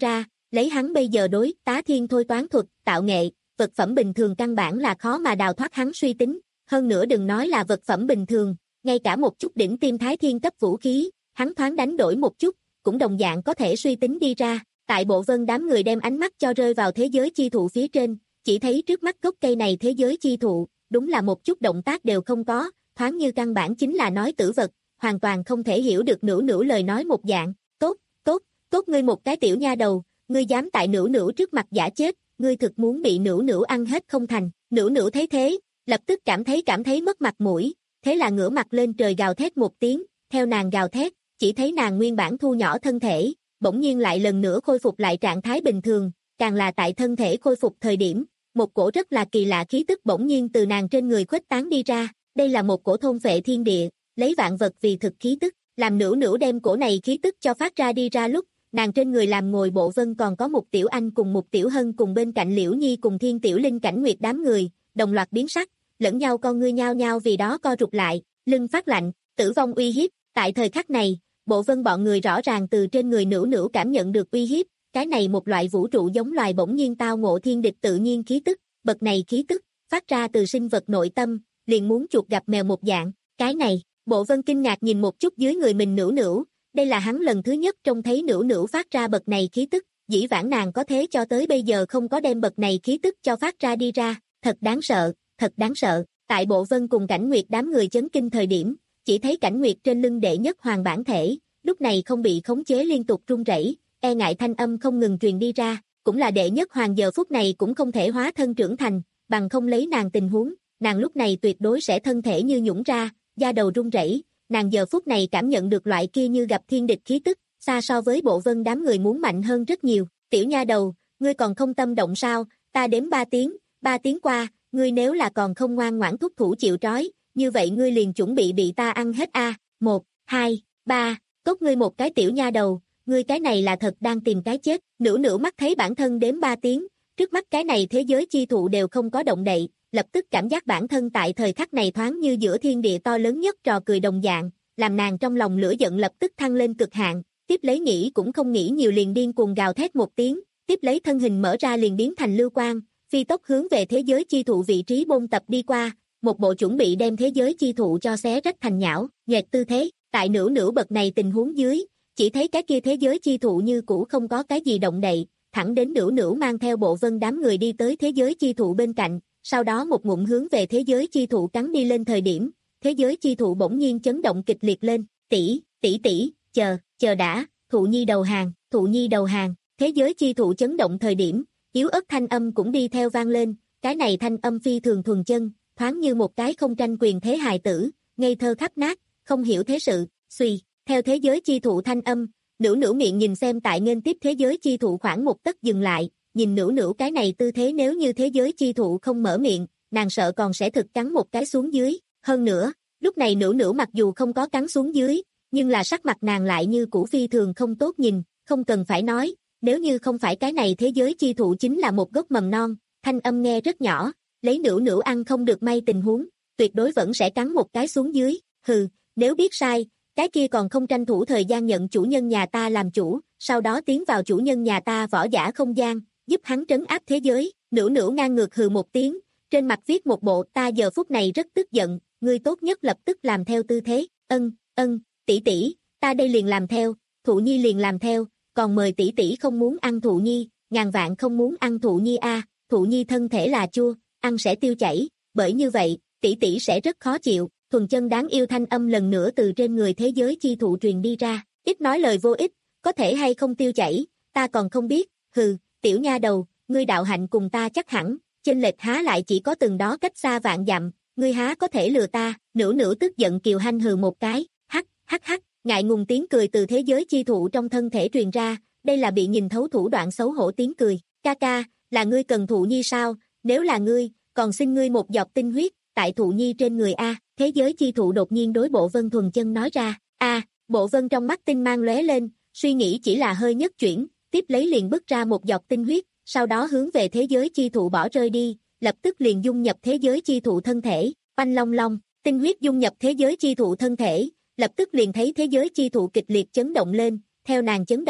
lấy hắn bây giờ đối tá thiên thôi toán thuật, tạo nghệ, vật phẩm bình thường căn bản là khó mà đào thoát hắn suy tính, hơn nữa đừng nói là vật phẩm bình thường, ngay cả một chút đỉnh tiêm thái thiên cấp vũ khí, hắn thoáng đánh đổi một chút, cũng đồng dạng có thể suy tính đi ra. Tại Bộ Vân đám người đem ánh mắt cho rơi vào thế giới chi thụ phía trên, chỉ thấy trước mắt gốc cây này thế giới chi thụ, đúng là một chút động tác đều không có, thoáng như căn bản chính là nói tử vật, hoàn toàn không thể hiểu được Nữu Nữu lời nói một dạng. Tốt, tốt, tốt ngươi một cái tiểu nha đầu, ngươi dám tại Nữu Nữu trước mặt giả chết, ngươi thực muốn bị Nữu Nữu ăn hết không thành. Nữu Nữu thấy thế, lập tức cảm thấy cảm thấy mất mặt mũi, thế là ngửa mặt lên trời gào thét một tiếng, theo nàng gào thét, chỉ thấy nàng nguyên bản thu nhỏ thân thể, bỗng nhiên lại lần nữa khôi phục lại trạng thái bình thường, càng là tại thân thể khôi phục thời điểm, một cổ rất là kỳ lạ khí tức bỗng nhiên từ nàng trên người khuếch tán đi ra, đây là một cổ thôn phệ thiên địa, lấy vạn vật vì thực khí tức, làm Nữu Nữu đem cổ này khí tức cho phát ra đi ra lúc, nàng trên người làm ngồi Bộ Vân còn có một tiểu anh cùng một tiểu hân cùng bên cạnh Liễu Nhi cùng Thiên Tiểu Linh Cảnh Nguyệt đám người, đồng loạt biến sắc, lẫn nhau con ngươi nhao nhao vì đó co rụt lại, lưng phát lạnh, tử vong uy hiếp, tại thời khắc này, Bộ Vân bọn người rõ ràng từ trên người Nữu Nữu cảm nhận được uy hiếp, cái này một loại vũ trụ giống loài bỗng nhiên tao ngộ thiên địch tự nhiên khí tức, bậc này khí tức, phát ra từ sinh vật nội tâm, liền muốn chuột gặp mèo một dạng, cái này, Bộ Vân kinh ngạc nhìn một chút dưới người mình Nữu Nữu, đây là hắn lần thứ nhất trông thấy Nữu Nữu phát ra bậc này khí tức, dĩ vãng nàng có thế cho tới bây giờ không có đem bậc này khí tức cho phát ra đi ra, thật đáng sợ, thật đáng sợ, tại Bộ Vân cùng Cảnh Nguyệt đám người chấn kinh thời điểm, chỉ thấy Cảnh Nguyệt trên lưng đệ nhất hoàng bản thể, lúc này không bị khống chế liên tục run rẩy, e ngại thanh âm không ngừng truyền đi ra, cũng là đệ nhất hoàng giờ phút này cũng không thể hóa thân trưởng thành, bằng không lấy nàng tình huống, nàng lúc này tuyệt đối sẽ thân thể như nhũn ra, da đầu run rẩy, nàng giờ phút này cảm nhận được loại kia như gặp thiên địch khí tức, xa so với Bộ Vân đám người muốn mạnh hơn rất nhiều, tiểu nha đầu, ngươi còn không tâm động sao, ta đếm ba tiếng, ba tiếng qua, ngươi nếu là còn không ngoan ngoãn thúc thủ chịu trói, như vậy ngươi liền chuẩn bị bị ta ăn hết a, một, hai, ba, cốt ngươi một cái tiểu nha đầu, ngươi cái này là thật đang tìm cái chết, Nữu Nữu mắt thấy bản thân đếm ba tiếng, trước mắt cái này thế giới chi thụ đều không có động đậy, lập tức cảm giác bản thân tại thời khắc này thoáng như giữa thiên địa to lớn nhất trò cười đồng dạng, làm nàng trong lòng lửa giận lập tức thăng lên cực hạn, tiếp lấy nghĩ cũng không nghĩ nhiều liền điên cuồng gào thét một tiếng, tiếp lấy thân hình mở ra liền biến thành lưu quang, phi tốc hướng về thế giới chi thụ vị trí bôn tập đi qua, một bộ chuẩn bị đem thế giới chi thụ cho xé rách thành nhão, nhẹt tư thế, tại Nữu Nữu bậc này tình huống dưới, chỉ thấy cái kia thế giới chi thụ như cũ không có cái gì động đậy, thẳng đến Nữu Nữu mang theo Bộ Vân đám người đi tới thế giới chi thụ bên cạnh, sau đó một ngụm hướng về thế giới chi thụ cắn đi lên thời điểm, thế giới chi thụ bỗng nhiên chấn động kịch liệt lên, tỷ, tỷ tỷ, chờ, chờ đã, thụ nhi đầu hàng, thụ nhi đầu hàng, thế giới chi thụ chấn động thời điểm, yếu ớt thanh âm cũng đi theo vang lên, cái này thanh âm phi thường thuần chân, thoáng như một cái không tranh quyền thế hài tử, ngây thơ khắp nát, không hiểu thế sự, suy, theo thế giới chi thụ thanh âm, Nữu Nữu miệng nhìn xem tại nghênh tiếp thế giới chi thụ khoảng một tấc dừng lại, nhìn Nữu Nữu cái này tư thế nếu như thế giới chi thụ không mở miệng, nàng sợ còn sẽ thực cắn một cái xuống dưới, hơn nữa, lúc này Nữu Nữu mặc dù không có cắn xuống dưới, nhưng là sắc mặt nàng lại như cũ phi thường không tốt nhìn, không cần phải nói, nếu như không phải cái này thế giới chi thụ chính là một gốc mầm non, thanh âm nghe rất nhỏ, lấy Nữu Nữu ăn không được may tình huống, tuyệt đối vẫn sẽ cắn một cái xuống dưới, hừ, nếu biết sai, cái kia còn không tranh thủ thời gian nhận chủ nhân nhà ta làm chủ, sau đó tiến vào chủ nhân nhà ta võ giả không gian, giúp hắn trấn áp thế giới, Nữu Nữu ngang ngược hừ một tiếng, trên mặt viết một bộ ta giờ phút này rất tức giận, ngươi tốt nhất lập tức làm theo tư thế, ân, ân, tỷ tỷ, ta đây liền làm theo, Thụ Nhi liền làm theo, còn mời tỷ tỷ không muốn ăn Thụ Nhi, ngàn vạn không muốn ăn Thụ Nhi a, Thụ Nhi thân thể là chua, ăn sẽ tiêu chảy, bởi như vậy, tỷ tỷ sẽ rất khó chịu, thuần chân đáng yêu thanh âm lần nữa từ trên người thế giới chi thụ truyền đi ra, ít nói lời vô ích, có thể hay không tiêu chảy, ta còn không biết, hừ, tiểu nha đầu, ngươi đạo hạnh cùng ta chắc hẳn, chênh lệch há lại chỉ có từng đó cách xa vạn dặm, ngươi há có thể lừa ta, Nữu Nữu tức giận kiều hanh hừ một cái, hắc, hắc hắc, ngại ngùng tiếng cười từ thế giới chi thụ trong thân thể truyền ra, đây là bị nhìn thấu thủ đoạn xấu hổ tiếng cười, ca ca, là ngươi cần Thụ Nhi sao, nếu là ngươi, còn xin ngươi một giọt tinh huyết, tại Thụ Nhi trên người a, thế giới chi thụ đột nhiên đối Bộ Vân thuần chân nói ra, a, Bộ Vân trong mắt tinh mang lóe lên, suy nghĩ chỉ là hơi nhất chuyển, tiếp lấy liền bứt ra một giọt tinh huyết, sau đó hướng về thế giới chi thụ bỏ rơi đi, lập tức liền dung nhập thế giới chi thụ thân thể, oanh long long, tinh huyết dung nhập thế giới chi thụ thân thể, lập tức liền thấy thế giới chi thụ kịch liệt chấn động lên, theo nàng chấn động,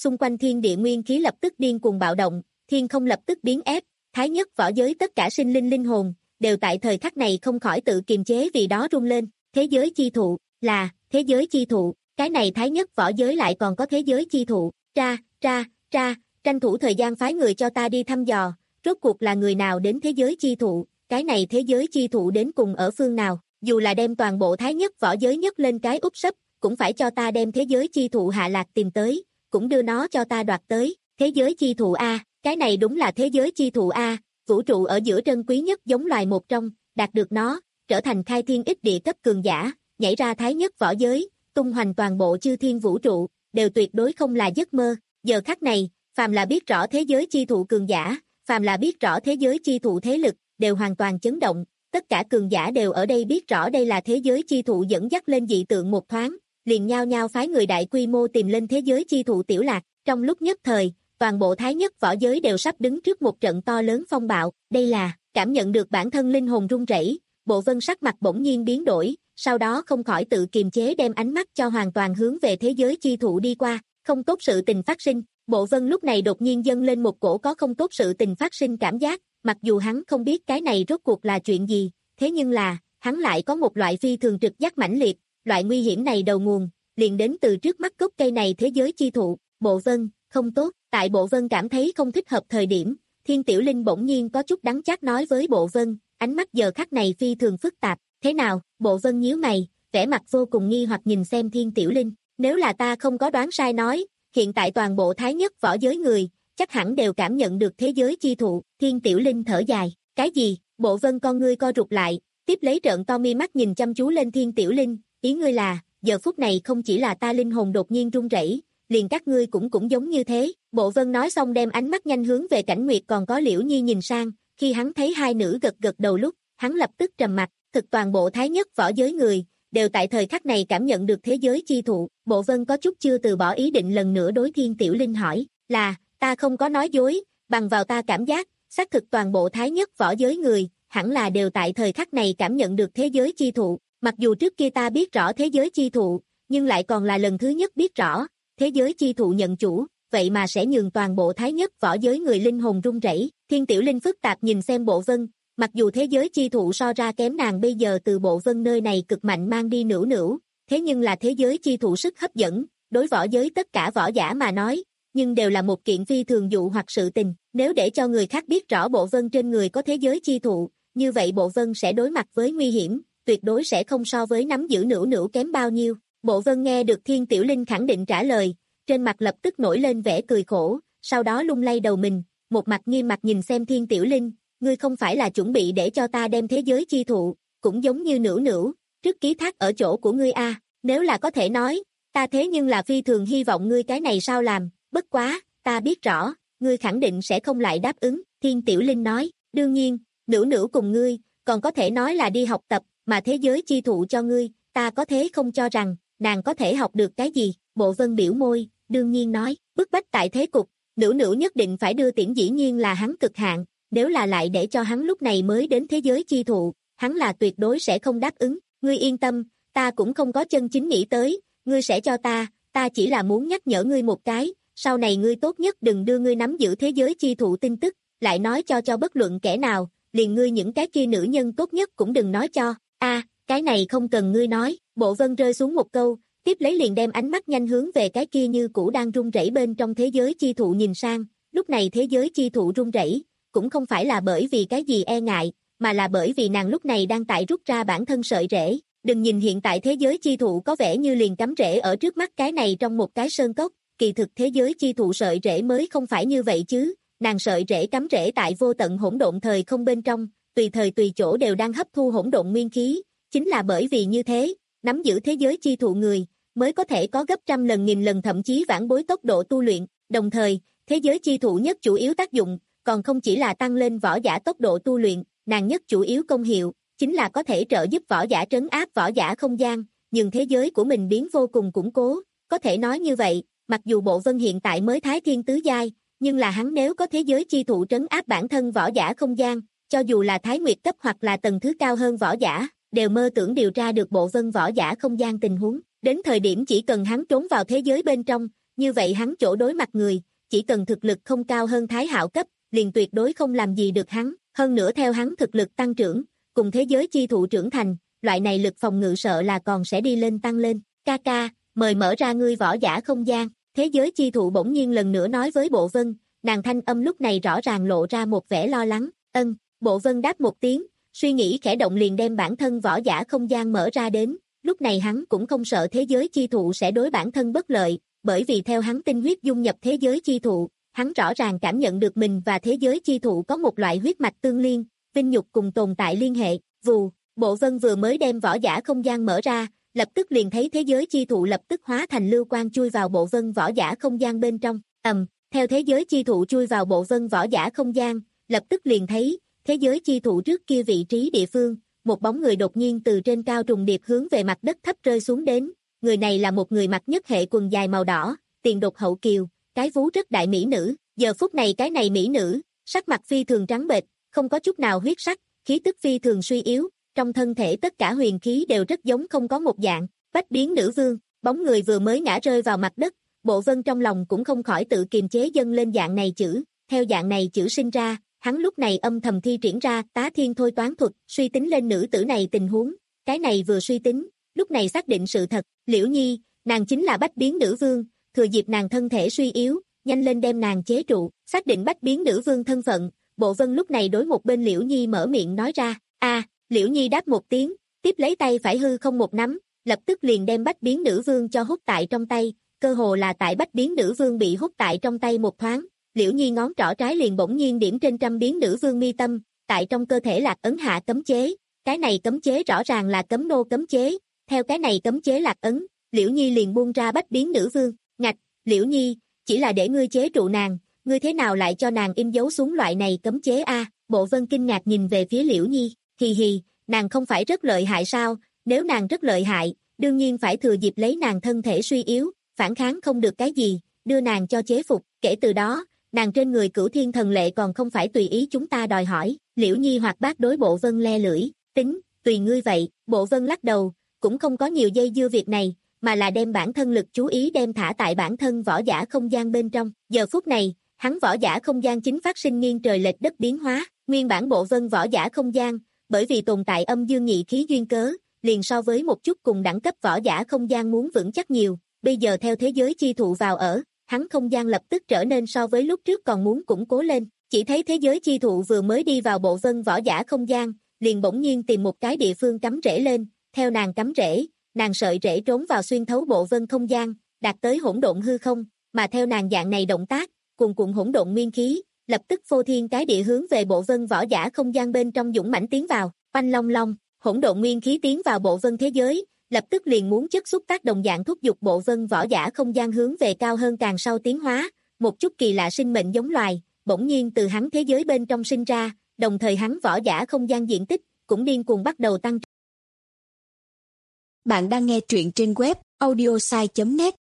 xung quanh thiên địa nguyên khí lập tức điên cuồng bạo động, thiên không lập tức biến ép, thái nhất võ giới tất cả sinh linh linh hồn, đều tại thời khắc này không khỏi tự kiềm chế vì đó rung lên, thế giới chi thụ, là, thế giới chi thụ, cái này thái nhất võ giới lại còn có thế giới chi thụ, tra, tra, tra, tranh thủ thời gian phái người cho ta đi thăm dò, rốt cuộc là người nào đến thế giới chi thụ, cái này thế giới chi thụ đến cùng ở phương nào, dù là đem toàn bộ thái nhất võ giới nhất lên cái úp sấp, cũng phải cho ta đem thế giới chi thụ hạ lạc tìm tới, cũng đưa nó cho ta đoạt tới, thế giới chi thụ A, cái này đúng là thế giới chi thụ A, vũ trụ ở giữa trân quý nhất giống loài một trong, đạt được nó, trở thành khai thiên ích địa cấp cường giả, nhảy ra thái nhất võ giới, tung hoành toàn bộ chư thiên vũ trụ, đều tuyệt đối không là giấc mơ, giờ khắc này, phàm là biết rõ thế giới chi thụ cường giả, phàm là biết rõ thế giới chi thụ thế lực, đều hoàn toàn chấn động, tất cả cường giả đều ở đây biết rõ đây là thế giới chi thụ dẫn dắt lên dị tượng một thoáng, liền nhao nhao phái người đại quy mô tìm lên thế giới chi thụ tiểu lạc, trong lúc nhất thời, toàn bộ thái nhất võ giới đều sắp đứng trước một trận to lớn phong bạo, đây là, cảm nhận được bản thân linh hồn run rẩy, Bộ Vân sắc mặt bỗng nhiên biến đổi, sau đó không khỏi tự kiềm chế đem ánh mắt cho hoàn toàn hướng về thế giới chi thụ đi qua, không tốt sự tình phát sinh, Bộ Vân lúc này đột nhiên dâng lên một cổ có không tốt sự tình phát sinh cảm giác, mặc dù hắn không biết cái này rốt cuộc là chuyện gì, thế nhưng là, hắn lại có một loại phi thường trực giác mãnh liệt, loại nguy hiểm này đầu nguồn, liền đến từ trước mắt gốc cây này thế giới chi thụ, Bộ Vân, không tốt, tại Bộ Vân cảm thấy không thích hợp thời điểm, Thiên Tiểu Linh bỗng nhiên có chút đắng chát nói với Bộ Vân, ánh mắt giờ khắc này phi thường phức tạp, thế nào, Bộ Vân nhíu mày, vẻ mặt vô cùng nghi hoặc nhìn xem Thiên Tiểu Linh, nếu là ta không có đoán sai nói, hiện tại toàn bộ thái nhất võ giới người, chắc hẳn đều cảm nhận được thế giới chi thụ, Thiên Tiểu Linh thở dài, cái gì, Bộ Vân con ngươi co rụt lại, tiếp lấy trợn to mi mắt nhìn chăm chú lên Thiên Tiểu Linh, ý ngươi là, giờ phút này không chỉ là ta linh hồn đột nhiên run rẩy, liền các ngươi cũng cũng giống như thế, Bộ Vân nói xong đem ánh mắt nhanh hướng về Cảnh Nguyệt còn có Liễu Nhi nhìn sang, khi hắn thấy hai nữ gật gật đầu lúc, hắn lập tức trầm mặt, thực toàn bộ thái nhất võ giới người, đều tại thời khắc này cảm nhận được thế giới chi thụ, Bộ Vân có chút chưa từ bỏ ý định lần nữa đối Thiên Tiểu Linh hỏi, là, ta không có nói dối, bằng vào ta cảm giác, xác thực toàn bộ thái nhất võ giới người, hẳn là đều tại thời khắc này cảm nhận được thế giới chi thụ, mặc dù trước kia ta biết rõ thế giới chi thụ, nhưng lại còn là lần thứ nhất biết rõ, thế giới chi thụ nhận chủ, vậy mà sẽ nhường toàn bộ thái nhất võ giới người linh hồn run rẩy. Thiên Tiểu Linh phức tạp nhìn xem Bộ Vân, mặc dù thế giới chi thụ so ra kém nàng bây giờ từ Bộ Vân nơi này cực mạnh mang đi nửu nửu, thế nhưng là thế giới chi thụ sức hấp dẫn, đối võ giới tất cả võ giả mà nói, nhưng đều là một kiện phi thường dụ hoặc sự tình, nếu để cho người khác biết rõ Bộ Vân trên người có thế giới chi thụ, như vậy Bộ Vân sẽ đối mặt với nguy hiểm, tuyệt đối sẽ không so với nắm giữ nửu nửu kém bao nhiêu. Bộ Vân nghe được Thiên Tiểu Linh khẳng định trả lời, trên mặt lập tức nổi lên vẻ cười khổ, sau đó lung lay đầu mình, một mặt nghiêm mặt nhìn xem Thiên Tiểu Linh, ngươi không phải là chuẩn bị để cho ta đem thế giới chi thụ, cũng giống như nửu nửu, trước ký thác ở chỗ của ngươi a, nếu là có thể nói, ta thế nhưng là phi thường hy vọng ngươi cái này sao làm, bất quá, ta biết rõ, ngươi khẳng định sẽ không lại đáp ứng, Thiên Tiểu Linh nói, đương nhiên, nửu nửu cùng ngươi, còn có thể nói là đi học tập, mà thế giới chi thụ cho ngươi, ta có thế không cho rằng, nàng có thể học được cái gì, Bộ Vân biểu môi, đương nhiên nói, bức bách tại thế cục, nửu nửu nhất định phải đưa tiễn dĩ nhiên là hắn cực hạn, nếu là lại để cho hắn lúc này mới đến thế giới chi thụ, hắn là tuyệt đối sẽ không đáp ứng, ngươi yên tâm, ta cũng không có chân chính nghĩ tới, ngươi sẽ cho ta, ta chỉ là muốn nhắc nhở ngươi một cái, sau này ngươi tốt nhất đừng đưa ngươi nắm giữ thế giới chi thụ tin tức, lại nói cho cho bất luận kẻ nào, liền ngươi những cái kia nữ nhân tốt nhất cũng đừng nói cho, a, cái này không cần ngươi nói, Bộ Vân rơi xuống một câu, tiếp lấy liền đem ánh mắt nhanh hướng về cái kia như cũ đang run rẩy bên trong thế giới chi thụ nhìn sang, lúc này thế giới chi thụ run rẩy, cũng không phải là bởi vì cái gì e ngại, mà là bởi vì nàng lúc này đang tại rút ra bản thân sợi rễ, đừng nhìn hiện tại thế giới chi thụ có vẻ như liền cắm rễ ở trước mắt cái này trong một cái sơn cốc, kỳ thực thế giới chi thụ sợi rễ mới không phải như vậy chứ, nàng sợi rễ cắm rễ tại vô tận hỗn độn thời không bên trong, tùy thời tùy chỗ đều đang hấp thu hỗn độn nguyên khí, chính là bởi vì như thế, nắm giữ thế giới chi thụ người, mới có thể có gấp trăm lần nghìn lần thậm chí vãn bối tốc độ tu luyện, đồng thời, thế giới chi thụ nhất chủ yếu tác dụng, còn không chỉ là tăng lên võ giả tốc độ tu luyện, nàng nhất chủ yếu công hiệu, chính là có thể trợ giúp võ giả trấn áp võ giả không gian, nhưng thế giới của mình biến vô cùng củng cố, có thể nói như vậy, mặc dù Bộ Vân hiện tại mới Thái Thiên tứ giai, nhưng là hắn nếu có thế giới chi thụ trấn áp bản thân võ giả không gian, cho dù là Thái Nguyệt cấp hoặc là tầng thứ cao hơn võ giả, đều mơ tưởng điều tra được Bộ Vân võ giả không gian tình huống, đến thời điểm chỉ cần hắn trốn vào thế giới bên trong, như vậy hắn chỗ đối mặt người, chỉ cần thực lực không cao hơn Thái Hạo cấp, liền tuyệt đối không làm gì được hắn, hơn nữa theo hắn thực lực tăng trưởng, cùng thế giới chi thụ trưởng thành, loại này lực phòng ngự sợ là còn sẽ đi lên tăng lên. Ca ca, mời mở ra ngươi võ giả không gian. Thế giới chi thụ bỗng nhiên lần nữa nói với Bộ Vân, nàng thanh âm lúc này rõ ràng lộ ra một vẻ lo lắng. Ân, Bộ Vân đáp một tiếng, suy nghĩ khẽ động liền đem bản thân võ giả không gian mở ra đến. Lúc này hắn cũng không sợ thế giới chi thụ sẽ đối bản thân bất lợi, bởi vì theo hắn tinh huyết dung nhập thế giới chi thụ, hắn rõ ràng cảm nhận được mình và thế giới chi thụ có một loại huyết mạch tương liên, vinh nhục cùng tồn tại liên hệ. Vù, Bộ Vân vừa mới đem võ giả không gian mở ra, lập tức liền thấy thế giới chi thụ lập tức hóa thành lưu quang chui vào Bộ Vân võ giả không gian bên trong. Ầm, theo thế giới chi thụ chui vào Bộ Vân võ giả không gian, lập tức liền thấy thế giới chi thụ trước kia vị trí địa phương, một bóng người đột nhiên từ trên cao trùng điệp hướng về mặt đất thấp rơi xuống đến. Người này là một người mặc nhất hệ quần dài màu đỏ, tiền đột hậu kiều, cái vú rất đại mỹ nữ. Giờ phút này cái này mỹ nữ, sắc mặt phi thường trắng bệch, không có chút nào huyết sắc, khí tức phi thường suy yếu, trong thân thể tất cả huyền khí đều rất giống không có một dạng. Bách biến nữ vương, bóng người vừa mới ngã rơi vào mặt đất, Bộ Vân trong lòng cũng không khỏi tự kiềm chế dâng lên dạng này chữ, theo dạng này chữ sinh ra, hắn lúc này âm thầm thi triển ra Tá Thiên thôi toán thuật, suy tính lên nữ tử này tình huống. Cái này vừa suy tính, lúc này xác định sự thật, Liễu Nhi, nàng chính là bách biến nữ vương, thừa dịp nàng thân thể suy yếu, nhanh lên đem nàng chế trụ. Xác định bách biến nữ vương thân phận, Bộ Vân lúc này đối một bên Liễu Nhi mở miệng nói ra. A, Liễu Nhi đáp một tiếng, tiếp lấy tay phải hư không một nắm, lập tức liền đem bách biến nữ vương cho hút tại trong tay, cơ hồ là tại bách biến nữ vương bị hút tại trong tay một thoáng, Liễu Nhi ngón trỏ trái liền bỗng nhiên điểm trên trăm biến nữ vương mi tâm, tại trong cơ thể lạc ấn hạ cấm chế. Cái này cấm chế rõ ràng là cấm nô cấm chế, theo cái này cấm chế lạc ấn, Liễu Nhi liền buông ra bách biến nữ vương. Ngạch, Liễu Nhi, chỉ là để ngươi chế trụ nàng, ngươi thế nào lại cho nàng in dấu xuống loại này cấm chế a? Bộ Vân kinh ngạc nhìn về phía Liễu Nhi, hì hì, nàng không phải rất lợi hại sao? Nếu nàng rất lợi hại, đương nhiên phải thừa dịp lấy nàng thân thể suy yếu, phản kháng không được cái gì, đưa nàng cho chế phục, kể từ đó, nàng trên người cửu thiên thần lệ còn không phải tùy ý chúng ta đòi hỏi. Liễu Nhi hoạt bát đối Bộ Vân le lưỡi, tính, tùy ngươi vậy. Bộ Vân lắc đầu, cũng không có nhiều dây dưa việc này, mà là đem bản thân lực chú ý đem thả tại bản thân võ giả không gian bên trong. Giờ phút này, hắn võ giả không gian chính phát sinh nghiêng trời lệch đất biến hóa, nguyên bản Bộ Vân võ giả không gian, bởi vì tồn tại âm dương nhị khí duyên cớ, liền so với một chút cùng đẳng cấp võ giả không gian muốn vững chắc nhiều, bây giờ theo thế giới chi thụ vào ở, hắn không gian lập tức trở nên so với lúc trước còn muốn củng cố lên. Chỉ thấy thế giới chi thụ vừa mới đi vào Bộ Vân võ giả không gian, liền bỗng nhiên tìm một cái địa phương cắm rễ lên, theo nàng cắm rễ, nàng sợi rễ trốn vào xuyên thấu Bộ Vân không gian, đạt tới hỗn độn hư không, mà theo nàng dạng này động tác, cuồn cuộn hỗn độn nguyên khí, lập tức phô thiên cái địa hướng về Bộ Vân võ giả không gian bên trong dũng mãnh tiến vào. Oanh long long, hỗn độn nguyên khí tiến vào Bộ Vân thế giới, lập tức liền muốn chất xúc tác đồng dạng thúc giục Bộ Vân võ giả không gian hướng về cao hơn càng sau tiến hóa, một chút kỳ lạ sinh mệnh giống loài, bỗng nhiên từ hắn thế giới bên trong sinh ra, đồng thời hắn võ giả không gian diện tích cũng điên cuồng bắt đầu tăng. Bạn đang nghe truyện trên web audiosai chấm net.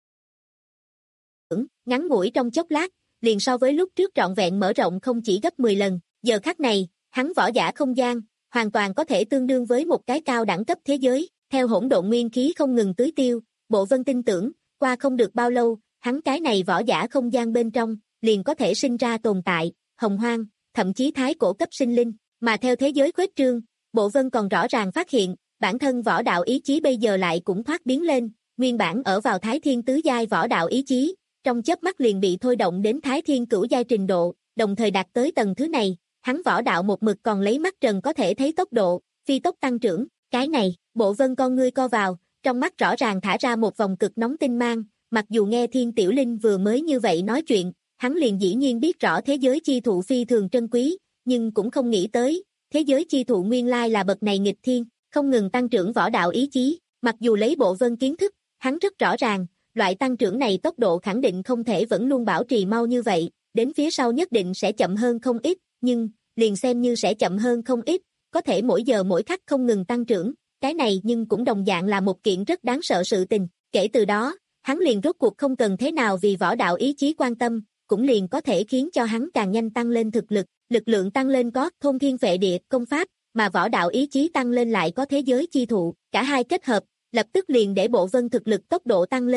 Ngắn ngủi trong chốc lát, liền so với lúc trước trọn vẹn mở rộng không chỉ gấp mười lần, giờ khắc này, hắn võ giả không gian hoàn toàn có thể tương đương với một cái cao đẳng cấp thế giới. Theo hỗn độn nguyên khí không ngừng tưới tiêu, Bộ Vân tin tưởng, qua không được bao lâu, hắn cái này võ giả không gian bên trong, liền có thể sinh ra tồn tại, hồng hoang, thậm chí thái cổ cấp sinh linh, mà theo thế giới khuếch trương, Bộ Vân còn rõ ràng phát hiện, bản thân võ đạo ý chí bây giờ lại cũng thoát biến lên, nguyên bản ở vào thái thiên tứ giai võ đạo ý chí, trong chớp mắt liền bị thôi động đến thái thiên cửu giai trình độ, đồng thời đạt tới tầng thứ này, hắn võ đạo một mực còn lấy mắt trần có thể thấy tốc độ, phi tốc tăng trưởng, cái này, Bộ Vân con ngươi co vào, trong mắt rõ ràng thả ra một vòng cực nóng tinh mang, mặc dù nghe Thiên Tiểu Linh vừa mới như vậy nói chuyện, hắn liền dĩ nhiên biết rõ thế giới chi thụ phi thường trân quý, nhưng cũng không nghĩ tới, thế giới chi thụ nguyên lai là bậc này nghịch thiên, không ngừng tăng trưởng võ đạo ý chí, mặc dù lấy Bộ Vân kiến thức, hắn rất rõ ràng, loại tăng trưởng này tốc độ khẳng định không thể vẫn luôn bảo trì mau như vậy, đến phía sau nhất định sẽ chậm hơn không ít, nhưng, liền xem như sẽ chậm hơn không ít, có thể mỗi giờ mỗi khắc không ngừng tăng trưởng, cái này nhưng cũng đồng dạng là một kiện rất đáng sợ sự tình, kể từ đó, hắn liền rốt cuộc không cần thế nào vì võ đạo ý chí quan tâm, cũng liền có thể khiến cho hắn càng nhanh tăng lên thực lực, lực lượng tăng lên có thôn thiên vệ địa công pháp, mà võ đạo ý chí tăng lên lại có thế giới chi thụ, cả hai kết hợp, lập tức liền để Bộ Vân thực lực tốc độ tăng lên,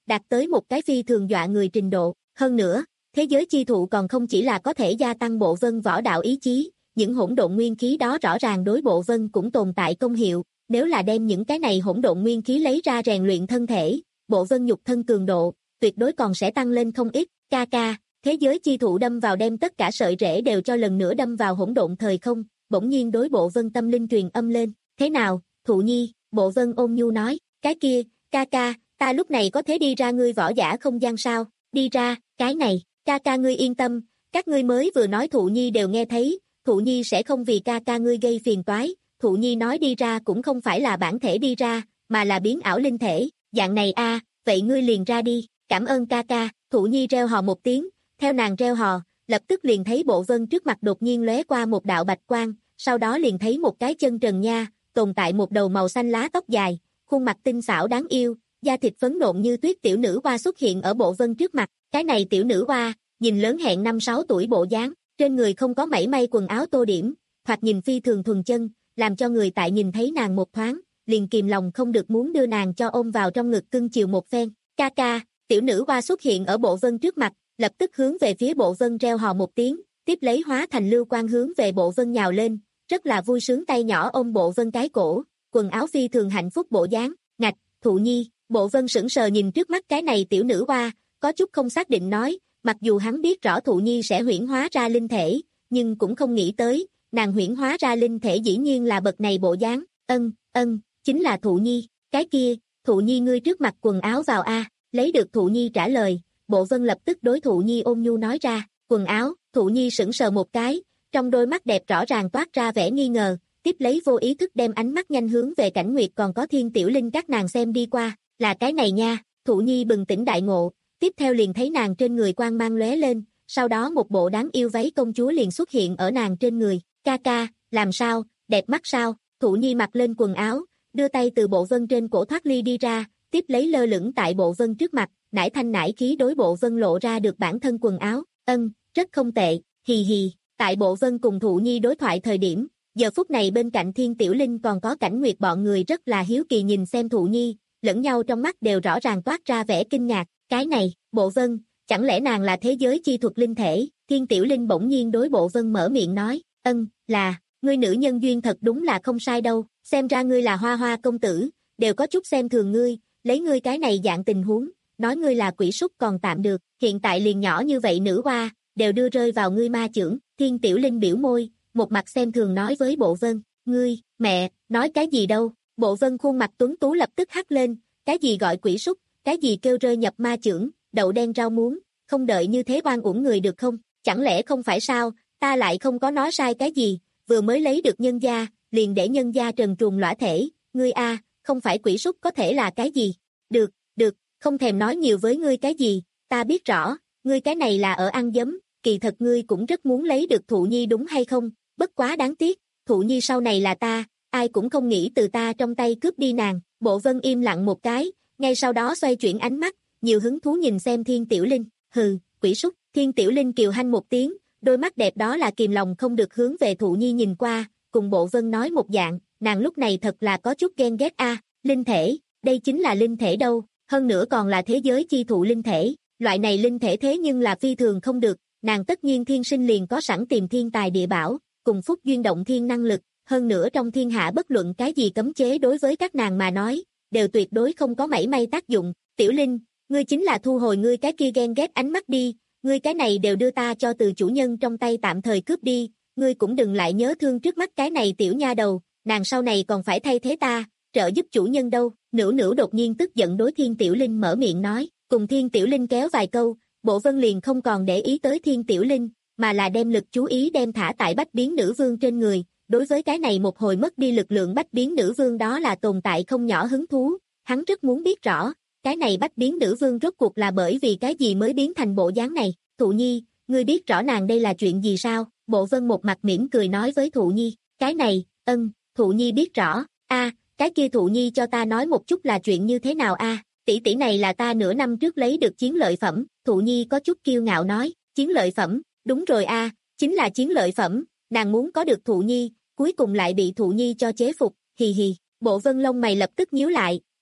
đạt tới một cái phi thường dọa người trình độ. Hơn nữa, thế giới chi thụ còn không chỉ là có thể gia tăng bộ vân võ đạo ý chí, những hỗn độn nguyên khí đó rõ ràng đối bộ vân cũng tồn tại công hiệu, nếu là đem những cái này hỗn độn nguyên khí lấy ra rèn luyện thân thể, bộ vân nhục thân cường độ, tuyệt đối còn sẽ tăng lên không ít. Ca ca, thế giới chi thụ đâm vào đem tất cả sợi rễ đều cho lần nữa đâm vào hỗn độn thời không, bỗng nhiên đối bộ vân tâm linh truyền âm lên, thế nào, thụ nhi, bộ vân ôn nhu nói, cái kia, ca ca, ta lúc này có thể đi ra ngươi võ giả không gian sao, đi ra, cái này, ca ca ngươi yên tâm, các ngươi mới vừa nói thụ nhi đều nghe thấy, thụ nhi sẽ không vì ca ca ngươi gây phiền toái, thụ nhi nói đi ra cũng không phải là bản thể đi ra, mà là biến ảo linh thể, dạng này a, vậy ngươi liền ra đi, cảm ơn ca ca, thụ nhi reo hò một tiếng, theo nàng reo hò, lập tức liền thấy bộ vân trước mặt đột nhiên lóe qua một đạo bạch quang, sau đó liền thấy một cái chân trần nha, tồn tại một đầu màu xanh lá tóc dài, khuôn mặt tinh xảo đáng yêu, da thịt phấn nộn như tuyết tiểu nữ hoa xuất hiện ở bộ vân trước mặt, cái này tiểu nữ hoa, nhìn lớn hẹn năm sáu tuổi bộ dáng, trên người không có mảy may quần áo tô điểm, thoạt nhìn phi thường thuần chân, làm cho người tại nhìn thấy nàng một thoáng, liền kìm lòng không được muốn đưa nàng cho ôm vào trong ngực cưng chiều một phen. Ca ca, tiểu nữ hoa xuất hiện ở bộ vân trước mặt, lập tức hướng về phía bộ vân reo hò một tiếng, tiếp lấy hóa thành lưu quang hướng về bộ vân nhào lên, rất là vui sướng tay nhỏ ôm bộ vân cái cổ, quần áo phi thường hạnh phúc bộ dáng, ngạch, thụ nhi, bộ vân sững sờ nhìn trước mắt cái này tiểu nữ hoa, có chút không xác định nói, mặc dù hắn biết rõ thụ nhi sẽ huyễn hóa ra linh thể, nhưng cũng không nghĩ tới, nàng huyễn hóa ra linh thể dĩ nhiên là bậc này bộ dáng, ân, ân, chính là thụ nhi, cái kia, thụ nhi ngươi trước mặt quần áo vào a, lấy được thụ nhi trả lời, bộ vân lập tức đối thụ nhi ôn nhu nói ra, quần áo, thụ nhi sững sờ một cái, trong đôi mắt đẹp rõ ràng toát ra vẻ nghi ngờ, tiếp lấy vô ý thức đem ánh mắt nhanh hướng về Cảnh Nguyệt còn có Thiên Tiểu Linh các nàng xem đi qua, là cái này nha, thụ nhi bừng tỉnh đại ngộ, tiếp theo liền thấy nàng trên người quang mang lóe lên, sau đó một bộ đáng yêu váy công chúa liền xuất hiện ở nàng trên người, ca ca, làm sao, đẹp mắt sao, thụ nhi mặc lên quần áo, đưa tay từ bộ vân trên cổ thoát ly đi ra, tiếp lấy lơ lửng tại bộ vân trước mặt, nải thanh nải khí đối bộ vân lộ ra được bản thân quần áo, ân, rất không tệ, hì hì, tại bộ vân cùng thụ nhi đối thoại thời điểm, giờ phút này bên cạnh Thiên Tiểu Linh còn có Cảnh Nguyệt bọn người rất là hiếu kỳ nhìn xem thụ nhi, lẫn nhau trong mắt đều rõ ràng toát ra vẻ kinh ngạc, cái này, bộ vân, chẳng lẽ nàng là thế giới chi thuật linh thể, Thiên Tiểu Linh bỗng nhiên đối bộ vân mở miệng nói, ân, là, ngươi nữ nhân duyên thật đúng là không sai đâu, xem ra ngươi là hoa hoa công tử, đều có chút xem thường ngươi, lấy ngươi cái này dạng tình huống, nói ngươi là quỷ súc còn tạm được, hiện tại liền nhỏ như vậy nữ hoa, đều đưa rơi vào ngươi ma chưởng, Thiên Tiểu Linh biểu môi, một mặt xem thường nói với bộ vân, ngươi, mẹ, nói cái gì đâu, bộ vân khuôn mặt tuấn tú lập tức hắt lên, cái gì gọi quỷ súc, cái gì kêu rơi nhập ma chưởng, đậu đen rau muống, không đợi như thế oan uổng người được không, chẳng lẽ không phải sao, ta lại không có nói sai cái gì, vừa mới lấy được nhân gia, liền để nhân gia trần truồng lõa thể, ngươi a, không phải quỷ súc có thể là cái gì, được, được, không thèm nói nhiều với ngươi cái gì, ta biết rõ, ngươi cái này là ở ăn dấm, kỳ thật ngươi cũng rất muốn lấy được thụ nhi đúng hay không, bất quá đáng tiếc, thụ nhi sau này là ta, ai cũng không nghĩ từ ta trong tay cướp đi nàng, bộ vân im lặng một cái, ngay sau đó xoay chuyển ánh mắt, nhiều hứng thú nhìn xem Thiên Tiểu Linh, hừ, quỷ súc, Thiên Tiểu Linh kiều hanh một tiếng, đôi mắt đẹp đó là kìm lòng không được hướng về thụ nhi nhìn qua, cùng bộ vân nói một dạng, nàng lúc này thật là có chút ghen ghét a, linh thể, đây chính là linh thể đâu, hơn nữa còn là thế giới chi thụ linh thể, loại này linh thể thế nhưng là phi thường không được, nàng tất nhiên thiên sinh liền có sẵn tìm thiên tài địa bảo, cùng phúc duyên động thiên năng lực, hơn nữa trong thiên hạ bất luận cái gì cấm chế đối với các nàng mà nói, đều tuyệt đối không có mảy may tác dụng, Tiểu Linh, ngươi chính là thu hồi ngươi cái kia ghen ghét ánh mắt đi, ngươi cái này đều đưa ta cho từ chủ nhân trong tay tạm thời cướp đi, ngươi cũng đừng lại nhớ thương trước mắt cái này tiểu nha đầu, nàng sau này còn phải thay thế ta, trợ giúp chủ nhân đâu, Nữu Nữu đột nhiên tức giận đối Thiên Tiểu Linh mở miệng nói, cùng Thiên Tiểu Linh kéo vài câu, bộ vân liền không còn để ý tới Thiên Tiểu Linh, mà là đem lực chú ý đem thả tại bách biến nữ vương trên người, đối với cái này một hồi mất đi lực lượng bách biến nữ vương đó là tồn tại không nhỏ hứng thú, hắn rất muốn biết rõ, cái này bách biến nữ vương rốt cuộc là bởi vì cái gì mới biến thành bộ dáng này, Thụ Nhi, ngươi biết rõ nàng đây là chuyện gì sao, bộ vân một mặt mỉm cười nói với Thụ Nhi, cái này, ân, Thụ Nhi biết rõ, a, cái kia Thụ Nhi cho ta nói một chút là chuyện như thế nào a, tỷ tỷ này là ta nửa năm trước lấy được chiến lợi phẩm, Thụ Nhi có chút kiêu ngạo nói, chiến lợi phẩm, đúng rồi a, chính là chiến lợi phẩm, nàng muốn có được Thụ Nhi, cuối cùng lại bị Thụ Nhi cho chế phục, hì hì, bộ vân lông mày lập tức nhíu lại,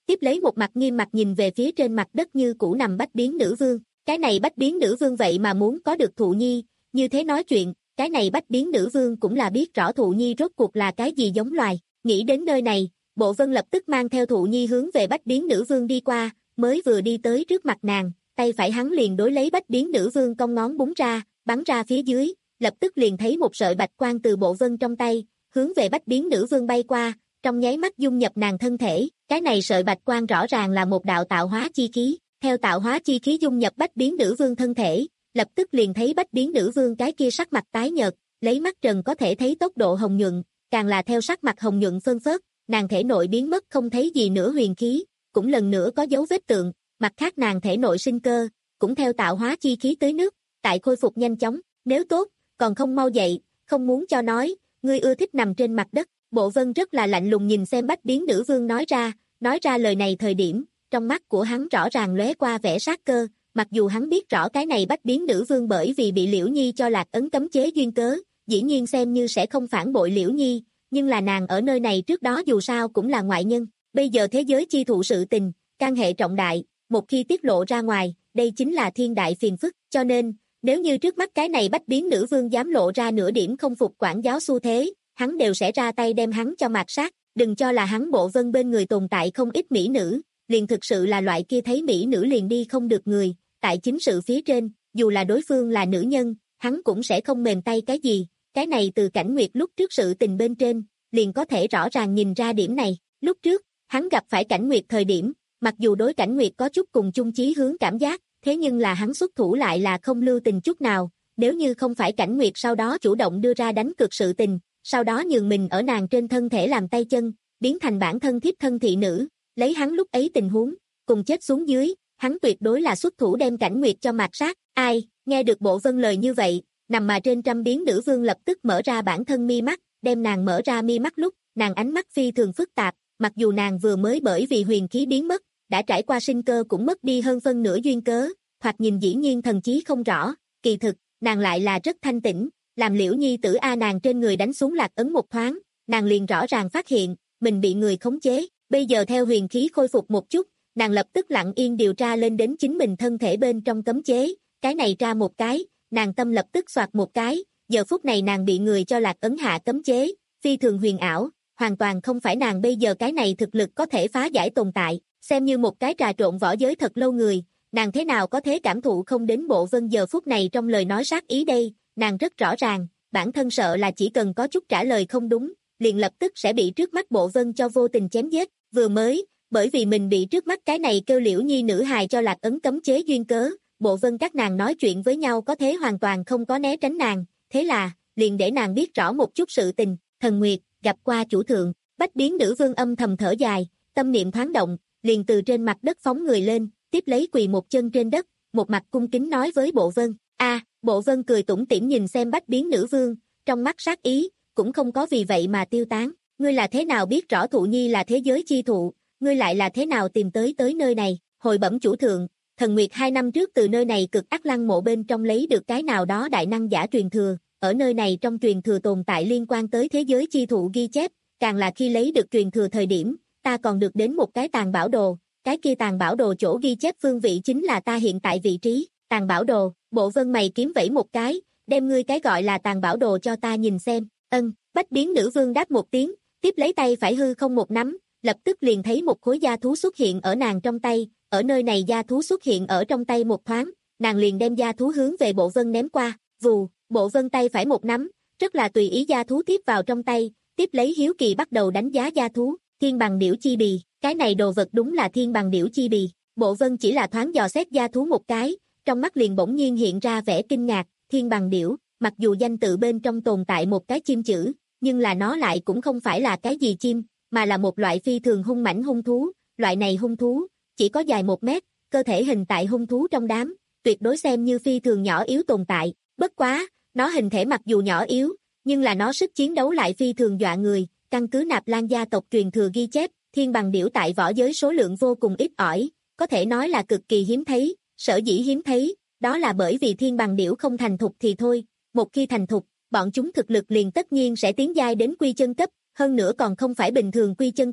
tiếp lấy một mặt nghiêm mặt nhìn về phía trên mặt đất như cũ nằm bách biến nữ vương. Cái này bách biến nữ vương vậy mà muốn có được thụ nhi, như thế nói chuyện, cái này bách biến nữ vương cũng là biết rõ thụ nhi rốt cuộc là cái gì giống loài. Nghĩ đến nơi này, Bộ Vân lập tức mang theo thụ nhi hướng về bách biến nữ vương đi qua, mới vừa đi tới trước mặt nàng, tay phải hắn liền đối lấy bách biến nữ vương cong ngón búng ra, bắn ra phía dưới, lập tức liền thấy một sợi bạch quang từ Bộ Vân trong tay, hướng về bách biến nữ vương bay qua, trong nháy mắt dung nhập nàng thân thể. Cái này sợi bạch quang rõ ràng là một đạo tạo hóa chi khí, theo tạo hóa chi khí dung nhập bách biến nữ vương thân thể, lập tức liền thấy bách biến nữ vương cái kia sắc mặt tái nhợt, lấy mắt trần có thể thấy tốc độ hồng nhuận, càng là theo sắc mặt hồng nhuận phân phớt, nàng thể nội biến mất không thấy gì nữa huyền khí, cũng lần nữa có dấu vết tượng, mặt khác nàng thể nội sinh cơ, cũng theo tạo hóa chi khí tới nước, tại khôi phục nhanh chóng, nếu tốt, còn không mau dậy, không muốn cho nói, ngươi ưa thích nằm trên mặt đất. Bộ Vân rất là lạnh lùng nhìn xem bách biến nữ vương nói ra, nói ra lời này thời điểm, trong mắt của hắn rõ ràng lóe qua vẻ sát cơ, mặc dù hắn biết rõ cái này bách biến nữ vương bởi vì bị Liễu Nhi cho Lạc Ấn cấm chế duyên cớ, dĩ nhiên xem như sẽ không phản bội Liễu Nhi, nhưng là nàng ở nơi này trước đó dù sao cũng là ngoại nhân, bây giờ thế giới chi thụ sự tình, can hệ trọng đại, một khi tiết lộ ra ngoài, đây chính là thiên đại phiền phức, cho nên, nếu như trước mắt cái này bách biến nữ vương dám lộ ra nửa điểm không phục quản giáo xu thế, hắn đều sẽ ra tay đem hắn cho mạt sát, đừng cho là hắn Bộ Vân bên người tồn tại không ít mỹ nữ, liền thực sự là loại kia thấy mỹ nữ liền đi không được người, tại chính sự phía trên, dù là đối phương là nữ nhân, hắn cũng sẽ không mềm tay cái gì, cái này từ Cảnh Nguyệt lúc trước sự tình bên trên, liền có thể rõ ràng nhìn ra điểm này, lúc trước, hắn gặp phải Cảnh Nguyệt thời điểm, mặc dù đối Cảnh Nguyệt có chút cùng chung chí hướng cảm giác, thế nhưng là hắn xuất thủ lại là không lưu tình chút nào, nếu như không phải Cảnh Nguyệt sau đó chủ động đưa ra đánh cược sự tình, sau đó nhường mình ở nàng trên thân thể làm tay chân, biến thành bản thân thiếp thân thị nữ, lấy hắn lúc ấy tình huống, cùng chết xuống dưới, hắn tuyệt đối là xuất thủ đem Cảnh Nguyệt cho mạt sát. Ai, nghe được Bộ Vân lời như vậy, nằm mà trên trăm biến nữ vương lập tức mở ra bản thân mi mắt, đem nàng mở ra mi mắt lúc, nàng ánh mắt phi thường phức tạp, mặc dù nàng vừa mới bởi vì huyền khí biến mất, đã trải qua sinh cơ cũng mất đi hơn phân nửa duyên cớ, thoạt nhìn dĩ nhiên thần trí không rõ, kỳ thực, nàng lại là rất thanh tĩnh, làm Liễu Nhi tử A nàng trên người đánh xuống Lạc Ấn một thoáng, nàng liền rõ ràng phát hiện, mình bị người khống chế, bây giờ theo huyền khí khôi phục một chút, nàng lập tức lặng yên điều tra lên đến chính mình thân thể bên trong cấm chế, cái này ra một cái, nàng tâm lập tức soạt một cái, giờ phút này nàng bị người cho Lạc Ấn hạ cấm chế, phi thường huyền ảo, hoàn toàn không phải nàng bây giờ cái này thực lực có thể phá giải tồn tại, xem như một cái trà trộn võ giới thật lâu người, nàng thế nào có thể cảm thụ không đến Bộ Vân giờ phút này trong lời nói sát ý đây, nàng rất rõ ràng, bản thân sợ là chỉ cần có chút trả lời không đúng, liền lập tức sẽ bị trước mắt Bộ Vân cho vô tình chém giết, vừa mới, bởi vì mình bị trước mắt cái này kêu Liễu Nhi nữ hài cho Lạc Ấn cấm chế duyên cớ, Bộ Vân các nàng nói chuyện với nhau có thế hoàn toàn không có né tránh nàng, thế là, liền để nàng biết rõ một chút sự tình, Thần Nguyệt, gặp qua chủ thượng, bách biến nữ vương âm thầm thở dài, tâm niệm thoáng động, liền từ trên mặt đất phóng người lên, tiếp lấy quỳ một chân trên đất, một mặt cung kính nói với Bộ Vân, a Bộ Vân cười tủm tỉm nhìn xem bách biến nữ vương, trong mắt sát ý, cũng không có vì vậy mà tiêu tán, ngươi là thế nào biết rõ thụ nhi là thế giới chi thụ, ngươi lại là thế nào tìm tới tới nơi này, hồi bẩm chủ thượng, Thần Nguyệt hai năm trước từ nơi này cực ác lăng mộ bên trong lấy được cái nào đó đại năng giả truyền thừa, ở nơi này trong truyền thừa tồn tại liên quan tới thế giới chi thụ ghi chép, càng là khi lấy được truyền thừa thời điểm, ta còn được đến một cái tàn bảo đồ, cái kia tàn bảo đồ chỗ ghi chép phương vị chính là ta hiện tại vị trí, tàn bảo đồ, Bộ Vân mày kiếm vẫy một cái, đem ngươi cái gọi là tàn bảo đồ cho ta nhìn xem, ân, bách biến nữ vương đáp một tiếng, tiếp lấy tay phải hư không một nắm, lập tức liền thấy một khối da thú xuất hiện ở nàng trong tay, ở nơi này da thú xuất hiện ở trong tay một thoáng, nàng liền đem da thú hướng về Bộ Vân ném qua, vù, Bộ Vân tay phải một nắm, rất là tùy ý da thú tiếp vào trong tay, tiếp lấy hiếu kỳ bắt đầu đánh giá da thú, thiên bằng điểu chi bì, cái này đồ vật đúng là thiên bằng điểu chi bì, Bộ Vân chỉ là thoáng dò xét da thú một cái, trong mắt liền bỗng nhiên hiện ra vẻ kinh ngạc, thiên bằng điểu, mặc dù danh tự bên trong tồn tại một cái chim chữ, nhưng là nó lại cũng không phải là cái gì chim, mà là một loại phi thường hung mãnh hung thú, loại này hung thú, chỉ có dài một mét, cơ thể hình tại hung thú trong đám, tuyệt đối xem như phi thường nhỏ yếu tồn tại, bất quá, nó hình thể mặc dù nhỏ yếu, nhưng là nó sức chiến đấu lại phi thường dọa người, căn cứ Nạp Lan gia tộc truyền thừa ghi chép, thiên bằng điểu tại võ giới số lượng vô cùng ít ỏi, có thể nói là cực kỳ hiếm thấy, sở dĩ hiếm thấy, đó là bởi vì thiên bằng điểu không thành thục thì thôi, một khi thành thục, bọn chúng thực lực liền tất nhiên sẽ tiến giai đến quy chân cấp, hơn nữa còn không phải bình thường quy chân cấp,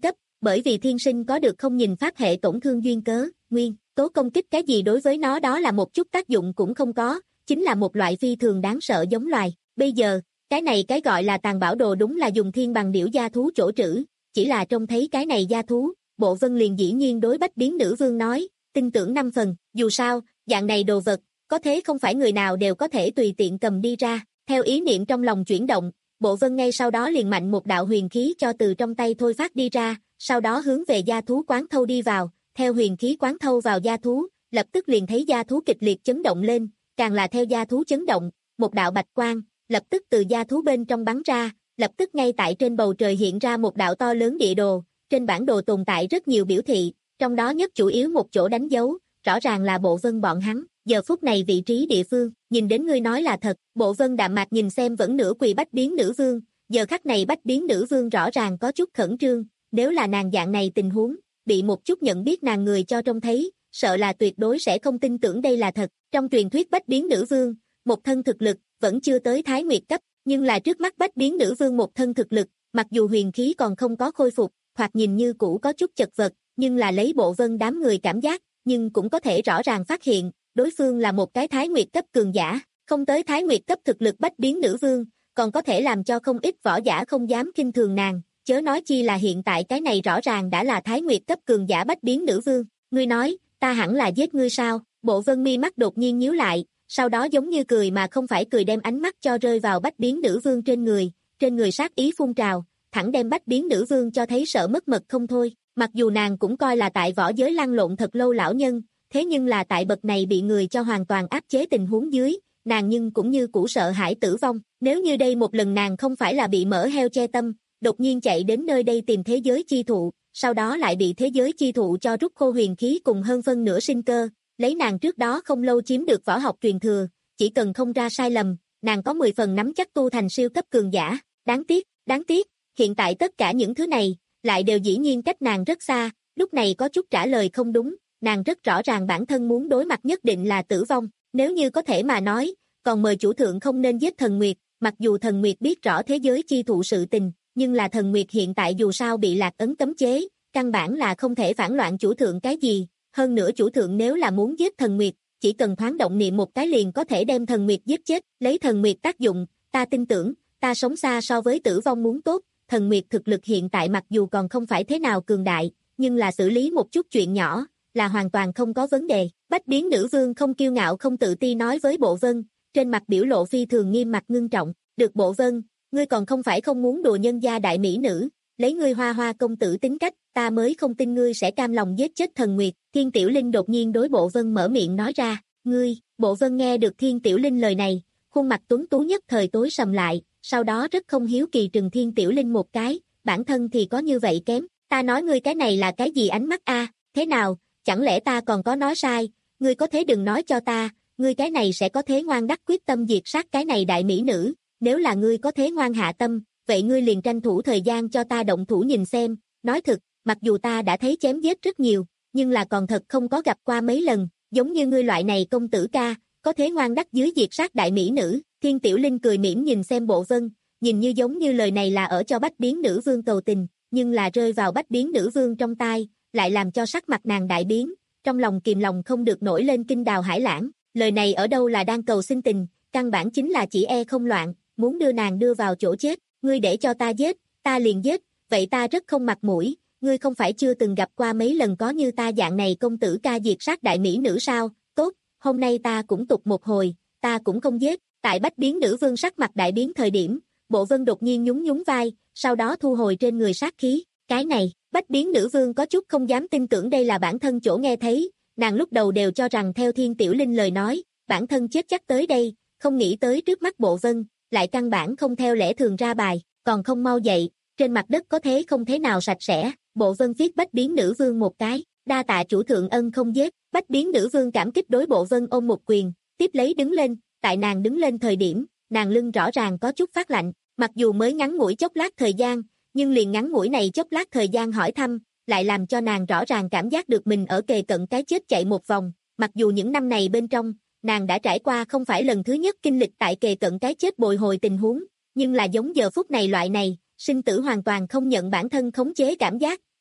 bởi vì thiên sinh có được không nhìn pháp hệ tổn thương duyên cớ, nguyên tố công kích cái gì đối với nó đó là một chút tác dụng cũng không có, chính là một loại phi thường đáng sợ giống loài. Bây giờ, cái này cái gọi là tàn bảo đồ đúng là dùng thiên bằng điểu gia thú chỗ trữ, chỉ là trông thấy cái này gia thú, Bộ Vân liền dĩ nhiên đối Bách Biến Nữ Vương nói, tin tưởng năm phần, dù sao, dạng này đồ vật, có thế không phải người nào đều có thể tùy tiện cầm đi ra, theo ý niệm trong lòng chuyển động, Bộ Vân ngay sau đó liền mạnh một đạo huyền khí cho từ trong tay thôi phát đi ra, sau đó hướng về gia thú quán thâu đi vào, theo huyền khí quán thâu vào gia thú, lập tức liền thấy gia thú kịch liệt chấn động lên, càng là theo gia thú chấn động, một đạo bạch quang, lập tức từ gia thú bên trong bắn ra, lập tức ngay tại trên bầu trời hiện ra một đạo to lớn địa đồ, trên bản đồ tồn tại rất nhiều biểu thị, trong đó nhất chủ yếu một chỗ đánh dấu, rõ ràng là Bộ Vân bọn hắn, giờ phút này vị trí địa phương, nhìn đến ngươi nói là thật, Bộ Vân đạm mạc nhìn xem vẫn nửa quỳ Bách Biến Nữ Vương, giờ khắc này Bách Biến Nữ Vương rõ ràng có chút khẩn trương, nếu là nàng dạng này tình huống, bị một chút nhận biết nàng người cho trông thấy, sợ là tuyệt đối sẽ không tin tưởng đây là thật, trong truyền thuyết Bách Biến Nữ Vương, một thân thực lực, vẫn chưa tới Thái Nguyệt cấp, nhưng là trước mắt Bách Biến Nữ Vương một thân thực lực, mặc dù huyền khí còn không có khôi phục, hoặc nhìn như cũ có chút chật vật, nhưng là lấy Bộ Vân đám người cảm giác, nhưng cũng có thể rõ ràng phát hiện, đối phương là một cái Thái Nguyệt cấp cường giả, không tới Thái Nguyệt cấp thực lực Bách Biến Nữ Vương, còn có thể làm cho không ít võ giả không dám khinh thường nàng, chớ nói chi là hiện tại cái này rõ ràng đã là Thái Nguyệt cấp cường giả Bách Biến Nữ Vương, ngươi nói, ta hẳn là giết ngươi sao? Bộ Vân mi mắt đột nhiên nhíu lại, sau đó giống như cười mà không phải cười đem ánh mắt cho rơi vào Bách Biến Nữ Vương trên người, trên người sát ý phun trào, thẳng đem Bách Biến Nữ Vương cho thấy sợ mất mật không thôi, mặc dù nàng cũng coi là tại võ giới lăn lộn thật lâu lão nhân, thế nhưng là tại bậc này bị người cho hoàn toàn áp chế tình huống dưới, nàng nhưng cũng như cũ sợ hãi tử vong, nếu như đây một lần nàng không phải là bị mỡ heo che tâm, đột nhiên chạy đến nơi đây tìm thế giới chi thụ, sau đó lại bị thế giới chi thụ cho rút khô huyền khí cùng hơn phân nửa sinh cơ, lấy nàng trước đó không lâu chiếm được võ học truyền thừa, chỉ cần không ra sai lầm, nàng có mười phần nắm chắc tu thành siêu cấp cường giả, đáng tiếc, đáng tiếc, hiện tại tất cả những thứ này, lại đều dĩ nhiên cách nàng rất xa, lúc này có chút trả lời không đúng, nàng rất rõ ràng bản thân muốn đối mặt nhất định là tử vong, nếu như có thể mà nói, còn mời chủ thượng không nên giết Thần Nguyệt, mặc dù Thần Nguyệt biết rõ thế giới chi thụ sự tình, nhưng là Thần Nguyệt hiện tại dù sao bị lạc ấn cấm chế, căn bản là không thể phản loạn chủ thượng cái gì, hơn nữa chủ thượng nếu là muốn giết Thần Nguyệt, chỉ cần thoáng động niệm một cái liền có thể đem Thần Nguyệt giết chết, lấy Thần Nguyệt tác dụng, ta tin tưởng, ta sống xa so với tử vong muốn tốt, Thần Nguyệt thực lực hiện tại mặc dù còn không phải thế nào cường đại, nhưng là xử lý một chút chuyện nhỏ, là hoàn toàn không có vấn đề. Bách Biến Nữ Vương không kiêu ngạo không tự ti nói với Bộ Vân, trên mặt biểu lộ phi thường nghiêm mặt ngưng trọng, được Bộ Vân, ngươi còn không phải không muốn đùa nhân gia đại mỹ nữ, lấy ngươi Hoa Hoa công tử tính cách, ta mới không tin ngươi sẽ cam lòng giết chết Thần Nguyệt. Thiên Tiểu Linh đột nhiên đối Bộ Vân mở miệng nói ra, ngươi, Bộ Vân nghe được Thiên Tiểu Linh lời này, khuôn mặt tuấn tú nhất thời tối sầm lại, sau đó rất không hiếu kỳ trừng Thiên Tiểu Linh một cái, bản thân thì có như vậy kém, ta nói ngươi cái này là cái gì ánh mắt a? Thế nào, chẳng lẽ ta còn có nói sai, ngươi có thế đừng nói cho ta, ngươi cái này sẽ có thế ngoan đắc quyết tâm diệt sát cái này đại mỹ nữ, nếu là ngươi có thế ngoan hạ tâm, vậy ngươi liền tranh thủ thời gian cho ta động thủ nhìn xem, nói thực, mặc dù ta đã thấy chém giết rất nhiều, nhưng là còn thật không có gặp qua mấy lần, giống như ngươi loại này công tử ca, có thế ngoan đắc dưới diệt sát đại mỹ nữ. Thiên Tiểu Linh cười mỉm nhìn xem Bộ Vân, nhìn như giống như lời này là ở cho Bách Biến Nữ Vương cầu tình, nhưng là rơi vào Bách Biến Nữ Vương trong tai, lại làm cho sắc mặt nàng đại biến, trong lòng kìm lòng không được nổi lên kinh đào hải lãng, lời này ở đâu là đang cầu xin tình, căn bản chính là chỉ e không loạn, muốn đưa nàng đưa vào chỗ chết, ngươi để cho ta giết, ta liền giết, vậy ta rất không mặt mũi, ngươi không phải chưa từng gặp qua mấy lần có như ta dạng này công tử ca diệt sát đại mỹ nữ sao, tốt, hôm nay ta cũng tục một hồi, ta cũng không giết. Tại Bách Biến Nữ Vương sắc mặt đại biến thời điểm, Bộ Vân đột nhiên nhún nhún vai, sau đó thu hồi trên người sát khí, cái này, Bách Biến Nữ Vương có chút không dám tin tưởng đây là bản thân chỗ nghe thấy, nàng lúc đầu đều cho rằng theo Thiên Tiểu Linh lời nói, bản thân chết chắc tới đây, không nghĩ tới trước mắt Bộ Vân, lại căn bản không theo lẽ thường ra bài, còn không mau dậy, trên mặt đất có thế không thế nào sạch sẽ, Bộ Vân viết Bách Biến Nữ Vương một cái, đa tạ chủ thượng ân không giết, Bách Biến Nữ Vương cảm kích đối Bộ Vân ôm một quyền, tiếp lấy đứng lên. Tại nàng đứng lên thời điểm, nàng lưng rõ ràng có chút phát lạnh, mặc dù mới ngắn ngủi chốc lát thời gian, nhưng liền ngắn ngủi này chốc lát thời gian hỏi thăm, lại làm cho nàng rõ ràng cảm giác được mình ở kề cận cái chết chạy một vòng, mặc dù những năm này bên trong, nàng đã trải qua không phải lần thứ nhất kinh lịch tại kề cận cái chết bồi hồi tình huống, nhưng là giống giờ phút này loại này, sinh tử hoàn toàn không nhận bản thân khống chế cảm giác,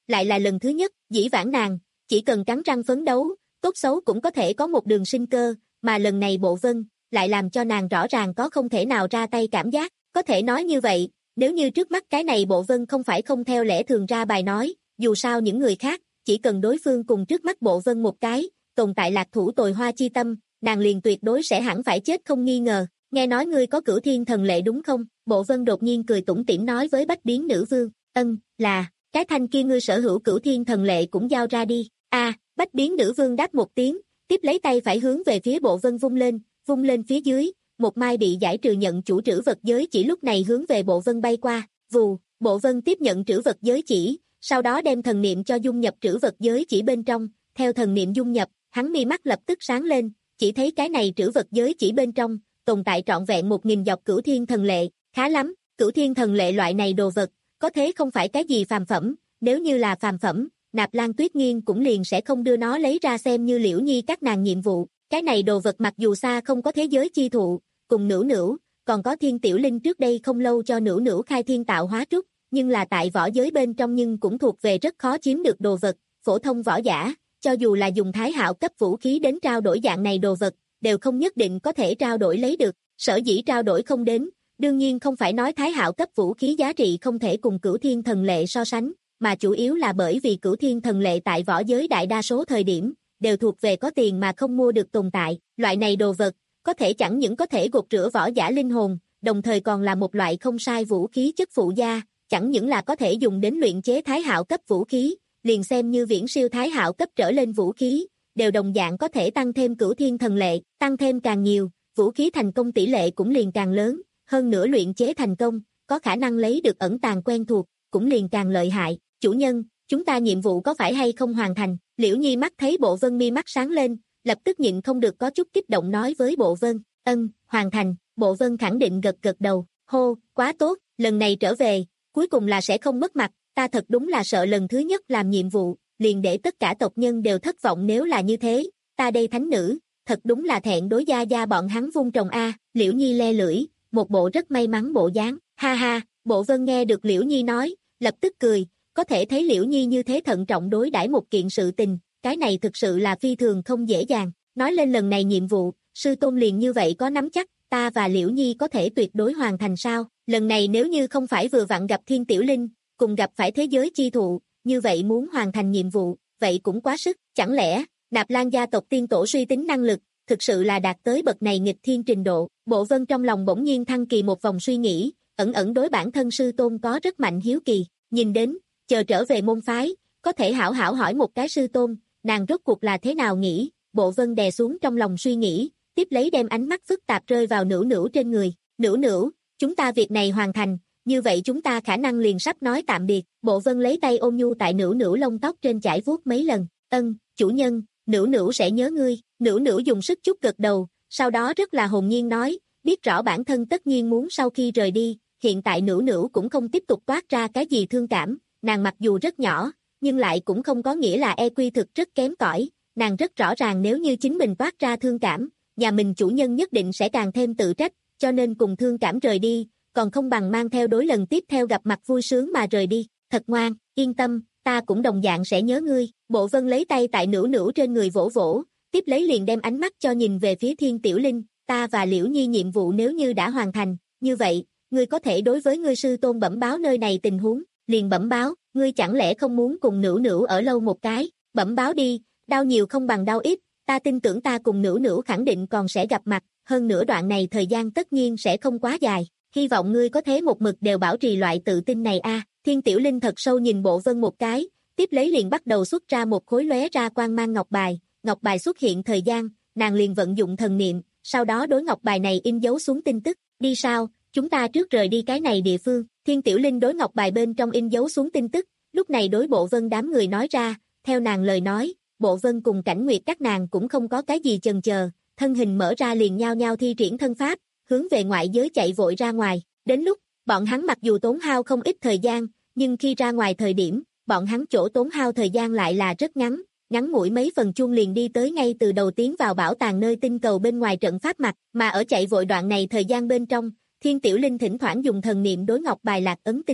lại là lần thứ nhất, dĩ vãng nàng, chỉ cần cắn răng phấn đấu, tốt xấu cũng có thể có một đường sinh cơ, mà lần này Bộ Vân, lại làm cho nàng rõ ràng có không thể nào ra tay cảm giác, có thể nói như vậy, nếu như trước mắt cái này Bộ Vân không phải không theo lẽ thường ra bài nói, dù sao những người khác, chỉ cần đối phương cùng trước mắt Bộ Vân một cái, tồn tại lạc thủ tồi hoa chi tâm, nàng liền tuyệt đối sẽ hẳn phải chết không nghi ngờ. Nghe nói ngươi có cửu thiên thần lệ đúng không? Bộ Vân đột nhiên cười tủm tỉm nói với Bách Biến Nữ Vương, ân, là, cái thanh kia ngươi sở hữu cửu thiên thần lệ cũng giao ra đi. A, à, Bách Biến Nữ Vương đáp một tiếng, tiếp lấy tay phải hướng về phía Bộ Vân vung lên, vung lên phía dưới, một mai bị giải trừ nhận chủ trữ vật giới chỉ lúc này hướng về Bộ Vân bay qua, vù, Bộ Vân tiếp nhận trữ vật giới chỉ, sau đó đem thần niệm cho dung nhập trữ vật giới chỉ bên trong, theo thần niệm dung nhập, hắn mi mắt lập tức sáng lên, chỉ thấy cái này trữ vật giới chỉ bên trong, tồn tại trọn vẹn một nghìn dọc cửu thiên thần lệ, khá lắm, cửu thiên thần lệ loại này đồ vật, có thế không phải cái gì phàm phẩm, nếu như là phàm phẩm, Nạp Lan Tuyết Nghiên cũng liền sẽ không đưa nó lấy ra xem như Liễu Nhi các nàng nhiệm vụ, cái này đồ vật mặc dù xa không có thế giới chi thụ, cùng Nữu Nữu, còn có Thiên Tiểu Linh trước đây không lâu cho Nữu Nữu khai thiên tạo hóa trúc, nhưng là tại võ giới bên trong nhưng cũng thuộc về rất khó chiếm được đồ vật, phổ thông võ giả, cho dù là dùng thái hạo cấp vũ khí đến trao đổi dạng này đồ vật, đều không nhất định có thể trao đổi lấy được, sở dĩ trao đổi không đến, đương nhiên không phải nói thái hạo cấp vũ khí giá trị không thể cùng cửu thiên thần lệ so sánh, mà chủ yếu là bởi vì cửu thiên thần lệ tại võ giới đại đa số thời điểm, đều thuộc về có tiền mà không mua được tồn tại, loại này đồ vật, có thể chẳng những có thể gột rửa võ giả linh hồn, đồng thời còn là một loại không sai vũ khí chất phụ gia, chẳng những là có thể dùng đến luyện chế thái hạo cấp vũ khí, liền xem như viễn siêu thái hạo cấp trở lên vũ khí, đều đồng dạng có thể tăng thêm cửu thiên thần lệ, tăng thêm càng nhiều, vũ khí thành công tỷ lệ cũng liền càng lớn, hơn nữa luyện chế thành công, có khả năng lấy được ẩn tàng quen thuộc, cũng liền càng lợi hại. Chủ nhân, chúng ta nhiệm vụ có phải hay không hoàn thành? Liễu Nhi mắt thấy Bộ Vân mi mắt sáng lên, lập tức nhịn không được có chút kích động nói với Bộ Vân, ân, hoàn thành. Bộ Vân khẳng định gật gật đầu, hô, quá tốt, lần này trở về, cuối cùng là sẽ không mất mặt, ta thật đúng là sợ lần thứ nhất làm nhiệm vụ, liền để tất cả tộc nhân đều thất vọng nếu là như thế, ta đây thánh nữ, thật đúng là thẹn đối gia gia bọn hắn vung trồng a. Liễu Nhi le lưỡi, một bộ rất may mắn bộ dáng, ha ha. Bộ Vân nghe được Liễu Nhi nói, lập tức cười, có thể thấy Liễu Nhi như thế thận trọng đối đãi một kiện sự tình, cái này thực sự là phi thường không dễ dàng. Nói lên lần này nhiệm vụ, sư tôn liền như vậy có nắm chắc, ta và Liễu Nhi có thể tuyệt đối hoàn thành sao? Lần này nếu như không phải vừa vặn gặp Thiên Tiểu Linh, cùng gặp phải thế giới chi thụ, như vậy muốn hoàn thành nhiệm vụ, vậy cũng quá sức, chẳng lẽ, Nạp Lan gia tộc tiên tổ suy tính năng lực, thực sự là đạt tới bậc này nghịch thiên trình độ. Bộ Vân trong lòng bỗng nhiên thăng kỳ một vòng suy nghĩ, ẩn ẩn đối bản thân sư tôn có rất mạnh hiếu kỳ, nhìn đến, chờ trở về môn phái, có thể hảo hảo hỏi một cái sư tôn, nàng rốt cuộc là thế nào nghĩ. Bộ Vân đè xuống trong lòng suy nghĩ, tiếp lấy đem ánh mắt phức tạp rơi vào Nữu Nữu trên người. Nữu Nữu, chúng ta việc này hoàn thành, như vậy chúng ta khả năng liền sắp nói tạm biệt. Bộ Vân lấy tay ôm nhu tại Nữu Nữu lông tóc trên chải vuốt mấy lần, ân, chủ nhân, Nữu Nữu sẽ nhớ ngươi. Nữu Nữu dùng sức chút gật đầu, sau đó rất là hồn nhiên nói, biết rõ bản thân tất nhiên muốn sau khi rời đi, hiện tại Nữu Nữu cũng không tiếp tục toát ra cái gì thương cảm, nàng mặc dù rất nhỏ, nhưng lại cũng không có nghĩa là e quy thực rất kém cỏi, nàng rất rõ ràng nếu như chính mình toát ra thương cảm, nhà mình chủ nhân nhất định sẽ càng thêm tự trách, cho nên cùng thương cảm rời đi, còn không bằng mang theo đối lần tiếp theo gặp mặt vui sướng mà rời đi. Thật ngoan, yên tâm, ta cũng đồng dạng sẽ nhớ ngươi. Bộ Vân lấy tay tại Nữu Nữu trên người vỗ vỗ, tiếp lấy liền đem ánh mắt cho nhìn về phía Thiên Tiểu Linh, ta và Liễu Nhi nhiệm vụ nếu như đã hoàn thành, như vậy, ngươi có thể đối với ngươi sư tôn bẩm báo nơi này tình huống, liền bẩm báo, ngươi chẳng lẽ không muốn cùng Nữu Nữu ở lâu một cái, bẩm báo đi, đau nhiều không bằng đau ít, ta tin tưởng ta cùng Nữu Nữu khẳng định còn sẽ gặp mặt, hơn nữa đoạn này thời gian tất nhiên sẽ không quá dài, hy vọng ngươi có thế một mực đều bảo trì loại tự tin này a. Thiên Tiểu Linh thật sâu nhìn Bộ Vân một cái, tiếp lấy liền bắt đầu xuất ra một khối lóe ra quang mang ngọc bài, ngọc bài xuất hiện thời gian, nàng liền vận dụng thần niệm, sau đó đối ngọc bài này in dấu xuống tin tức, đi sao, chúng ta trước rời đi cái này địa phương. Thiên Tiểu Linh đối ngọc bài bên trong in dấu xuống tin tức, lúc này đối Bộ Vân đám người nói ra, theo nàng lời nói, Bộ Vân cùng Cảnh Nguyệt các nàng cũng không có cái gì chần chờ, thân hình mở ra liền nhao nhao thi triển thân pháp, hướng về ngoại giới chạy vội ra ngoài. Đến lúc, bọn hắn mặc dù tốn hao không ít thời gian, nhưng khi ra ngoài thời điểm, bọn hắn chỗ tốn hao thời gian lại là rất ngắn, ngắn ngủi mấy phần chuông liền đi tới ngay từ đầu tiến vào bảo tàng nơi tinh cầu bên ngoài trận pháp mặt, mà ở chạy vội đoạn này thời gian bên trong, Thiên Tiểu Linh thỉnh thoảng dùng thần niệm đối ngọc bài lạc ấn tin tức,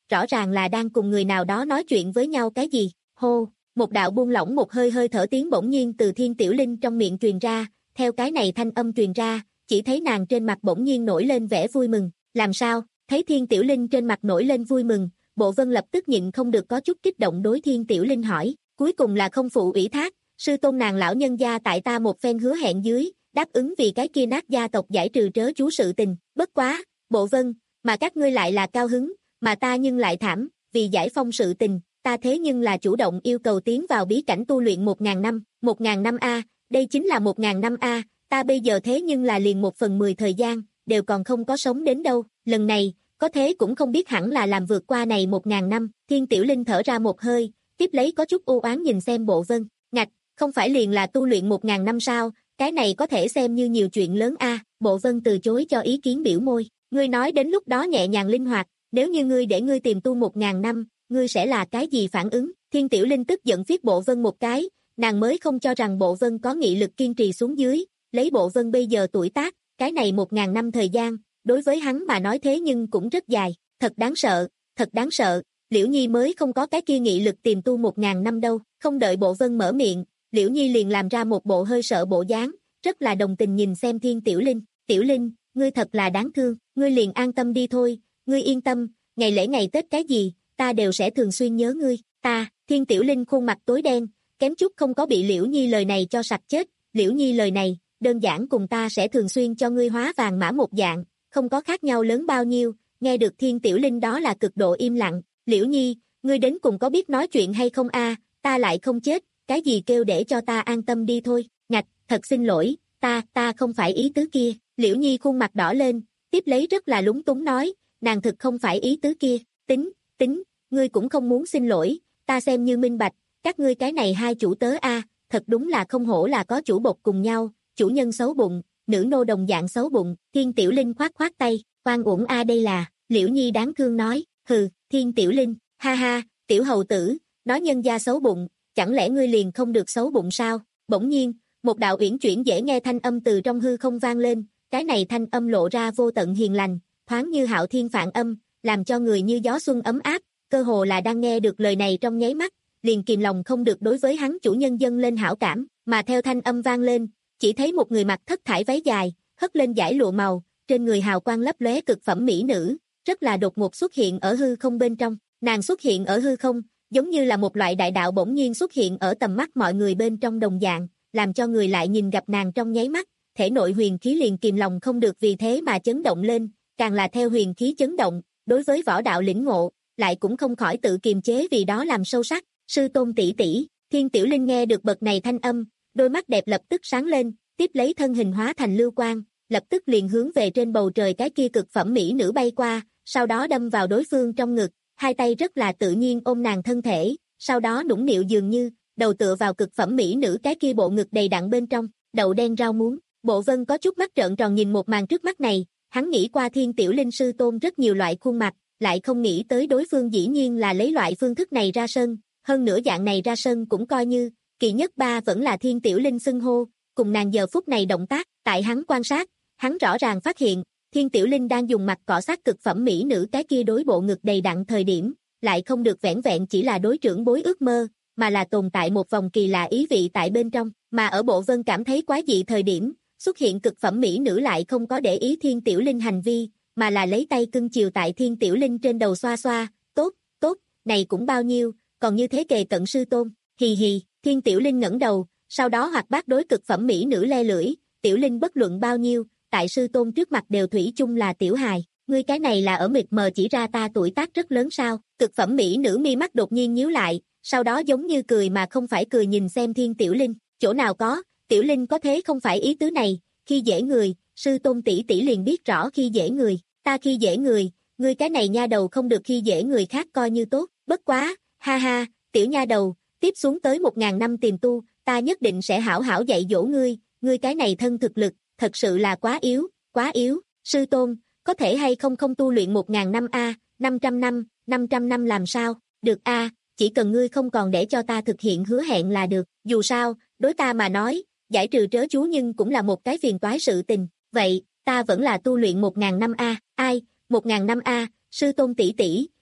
rõ ràng là đang cùng người nào đó nói chuyện với nhau cái gì. Hô, một đạo buông lỏng một hơi hơi thở tiếng bỗng nhiên từ Thiên Tiểu Linh trong miệng truyền ra, theo cái này thanh âm truyền ra, chỉ thấy nàng trên mặt bỗng nhiên nổi lên vẻ vui mừng. Làm sao? Thấy Thiên Tiểu Linh trên mặt nổi lên vui mừng, Bộ Vân lập tức nhịn không được có chút kích động đối Thiên Tiểu Linh hỏi, cuối cùng là không phụ ủy thác, sư tôn nàng lão nhân gia tại ta một phen hứa hẹn dưới, đáp ứng vì cái kia nát gia tộc giải trừ trớ chú sự tình, bất quá, Bộ Vân, mà các ngươi lại là cao hứng, mà ta nhưng lại thảm, vì giải phong sự tình, ta thế nhưng là chủ động yêu cầu tiến vào bí cảnh tu luyện một ngàn năm, một ngàn năm a, đây chính là một ngàn năm a, ta bây giờ thế nhưng là liền một phần mười thời gian, đều còn không có sống đến đâu, lần này, có thế cũng không biết hẳn là làm vượt qua này một ngàn năm, Thiên Tiểu Linh thở ra một hơi, tiếp lấy có chút u oán nhìn xem Bộ Vân, ngạch, không phải liền là tu luyện một ngàn năm sao, cái này có thể xem như nhiều chuyện lớn a, Bộ Vân từ chối cho ý kiến biểu môi, ngươi nói đến lúc đó nhẹ nhàng linh hoạt, nếu như ngươi để ngươi tìm tu một ngàn năm, ngươi sẽ là cái gì phản ứng, Thiên Tiểu Linh tức giận phiết Bộ Vân một cái, nàng mới không cho rằng Bộ Vân có nghị lực kiên trì xuống dưới, lấy Bộ Vân bây giờ tuổi tác, cái này một ngàn năm thời gian, đối với hắn mà nói thế nhưng cũng rất dài, thật đáng sợ, thật đáng sợ, Liễu Nhi mới không có cái kia nghị lực tìm tu một ngàn năm đâu, không đợi Bộ Vân mở miệng, Liễu Nhi liền làm ra một bộ hơi sợ bộ dáng, rất là đồng tình nhìn xem Thiên Tiểu Linh, Tiểu Linh, ngươi thật là đáng thương, ngươi liền an tâm đi thôi, ngươi yên tâm, ngày lễ ngày Tết cái gì, ta đều sẽ thường xuyên nhớ ngươi, ta, Thiên Tiểu Linh khuôn mặt tối đen, kém chút không có bị Liễu Nhi lời này cho sặc chết, Liễu Nhi lời này, đơn giản cùng ta sẽ thường xuyên cho ngươi hóa vàng mã một dạng, không có khác nhau lớn bao nhiêu, nghe được Thiên Tiểu Linh đó là cực độ im lặng, Liễu Nhi, ngươi đến cùng có biết nói chuyện hay không a? Ta lại không chết, cái gì kêu để cho ta an tâm đi thôi, ngạch, thật xin lỗi, ta, ta không phải ý tứ kia, Liễu Nhi khuôn mặt đỏ lên, tiếp lấy rất là lúng túng nói, nàng thực không phải ý tứ kia, tính, tính, ngươi cũng không muốn xin lỗi, ta xem như minh bạch, các ngươi cái này hai chủ tớ a, thật đúng là không hổ là có chủ bột cùng nhau, chủ nhân xấu bụng, nữ nô đồng dạng xấu bụng, Thiên Tiểu Linh khoát khoát tay, oan uổng a đây là, Liễu Nhi đáng thương nói, hừ, Thiên Tiểu Linh, ha ha, tiểu hầu tử, nói nhân gia xấu bụng, chẳng lẽ ngươi liền không được xấu bụng sao, bỗng nhiên, một đạo uyển chuyển dễ nghe thanh âm từ trong hư không vang lên, cái này thanh âm lộ ra vô tận hiền lành, thoáng như hạo thiên phạn âm, làm cho người như gió xuân ấm áp, cơ hồ là đang nghe được lời này trong nháy mắt, liền kìm lòng không được đối với hắn chủ nhân dâng lên hảo cảm, mà theo thanh âm vang lên, chỉ thấy một người mặc thất thải váy dài, hất lên dải lụa màu, trên người hào quang lấp lóe cực phẩm mỹ nữ, rất là đột ngột xuất hiện ở hư không bên trong, nàng xuất hiện ở hư không, giống như là một loại đại đạo bỗng nhiên xuất hiện ở tầm mắt mọi người bên trong đồng dạng, làm cho người lại nhìn gặp nàng trong nháy mắt, thể nội huyền khí liền kìm lòng không được vì thế mà chấn động lên, càng là theo huyền khí chấn động, đối với võ đạo lĩnh ngộ, lại cũng không khỏi tự kiềm chế vì đó làm sâu sắc, sư tôn tỷ tỷ, Thiên Tiểu Linh nghe được bậc này thanh âm, đôi mắt đẹp lập tức sáng lên, tiếp lấy thân hình hóa thành lưu quang, lập tức liền hướng về trên bầu trời cái kia cực phẩm mỹ nữ bay qua, sau đó đâm vào đối phương trong ngực, hai tay rất là tự nhiên ôm nàng thân thể, sau đó nũng nịu dường như, đầu tựa vào cực phẩm mỹ nữ cái kia bộ ngực đầy đặn bên trong, đậu đen rau muống, Bộ Vân có chút mắt trợn tròn nhìn một màn trước mắt này, hắn nghĩ qua Thiên Tiểu Linh sư tôn rất nhiều loại khuôn mặt, lại không nghĩ tới đối phương dĩ nhiên là lấy loại phương thức này ra sân, hơn nữa dạng này ra sân cũng coi như, kỳ nhất ba vẫn là Thiên Tiểu Linh xưng hô, cùng nàng giờ phút này động tác, tại hắn quan sát, hắn rõ ràng phát hiện, Thiên Tiểu Linh đang dùng mặt cọ sát cực phẩm mỹ nữ cái kia đối bộ ngực đầy đặn thời điểm, lại không được vẻn vẹn chỉ là đối trưởng bối ước mơ, mà là tồn tại một vòng kỳ lạ ý vị tại bên trong, mà ở Bộ Vân cảm thấy quái dị thời điểm, xuất hiện cực phẩm mỹ nữ lại không có để ý Thiên Tiểu Linh hành vi, mà là lấy tay cưng chiều tại Thiên Tiểu Linh trên đầu xoa xoa, tốt, tốt, này cũng bao nhiêu, còn như thế kề cận sư tôn, hì hì, Thiên Tiểu Linh ngẩng đầu, sau đó hoạt bát đối cực phẩm mỹ nữ le lưỡi, Tiểu Linh bất luận bao nhiêu, tại sư tôn trước mặt đều thủy chung là tiểu hài, ngươi cái này là ở mịt mờ chỉ ra ta tuổi tác rất lớn sao, cực phẩm mỹ nữ mi mắt đột nhiên nhíu lại, sau đó giống như cười mà không phải cười nhìn xem Thiên Tiểu Linh, chỗ nào có, Tiểu Linh có thế không phải ý tứ này, khi dễ người, sư tôn tỷ tỷ liền biết rõ khi dễ người, ta khi dễ người, ngươi cái này nha đầu không được khi dễ người khác coi như tốt, bất quá, ha ha, tiểu nha đầu, tiếp xuống tới một ngàn năm tiền tu, ta nhất định sẽ hảo hảo dạy dỗ ngươi, ngươi cái này thân thực lực, thật sự là quá yếu, quá yếu, sư tôn, có thể hay không không tu luyện một ngàn năm a, năm trăm năm, năm trăm năm làm sao, được a, chỉ cần ngươi không còn để cho ta thực hiện hứa hẹn là được, dù sao, đối ta mà nói, giải trừ trớ chú nhưng cũng là một cái phiền toái sự tình, vậy, ta vẫn là tu luyện một ngàn năm a, ai, một ngàn năm a, sư tôn tỷ tỷ,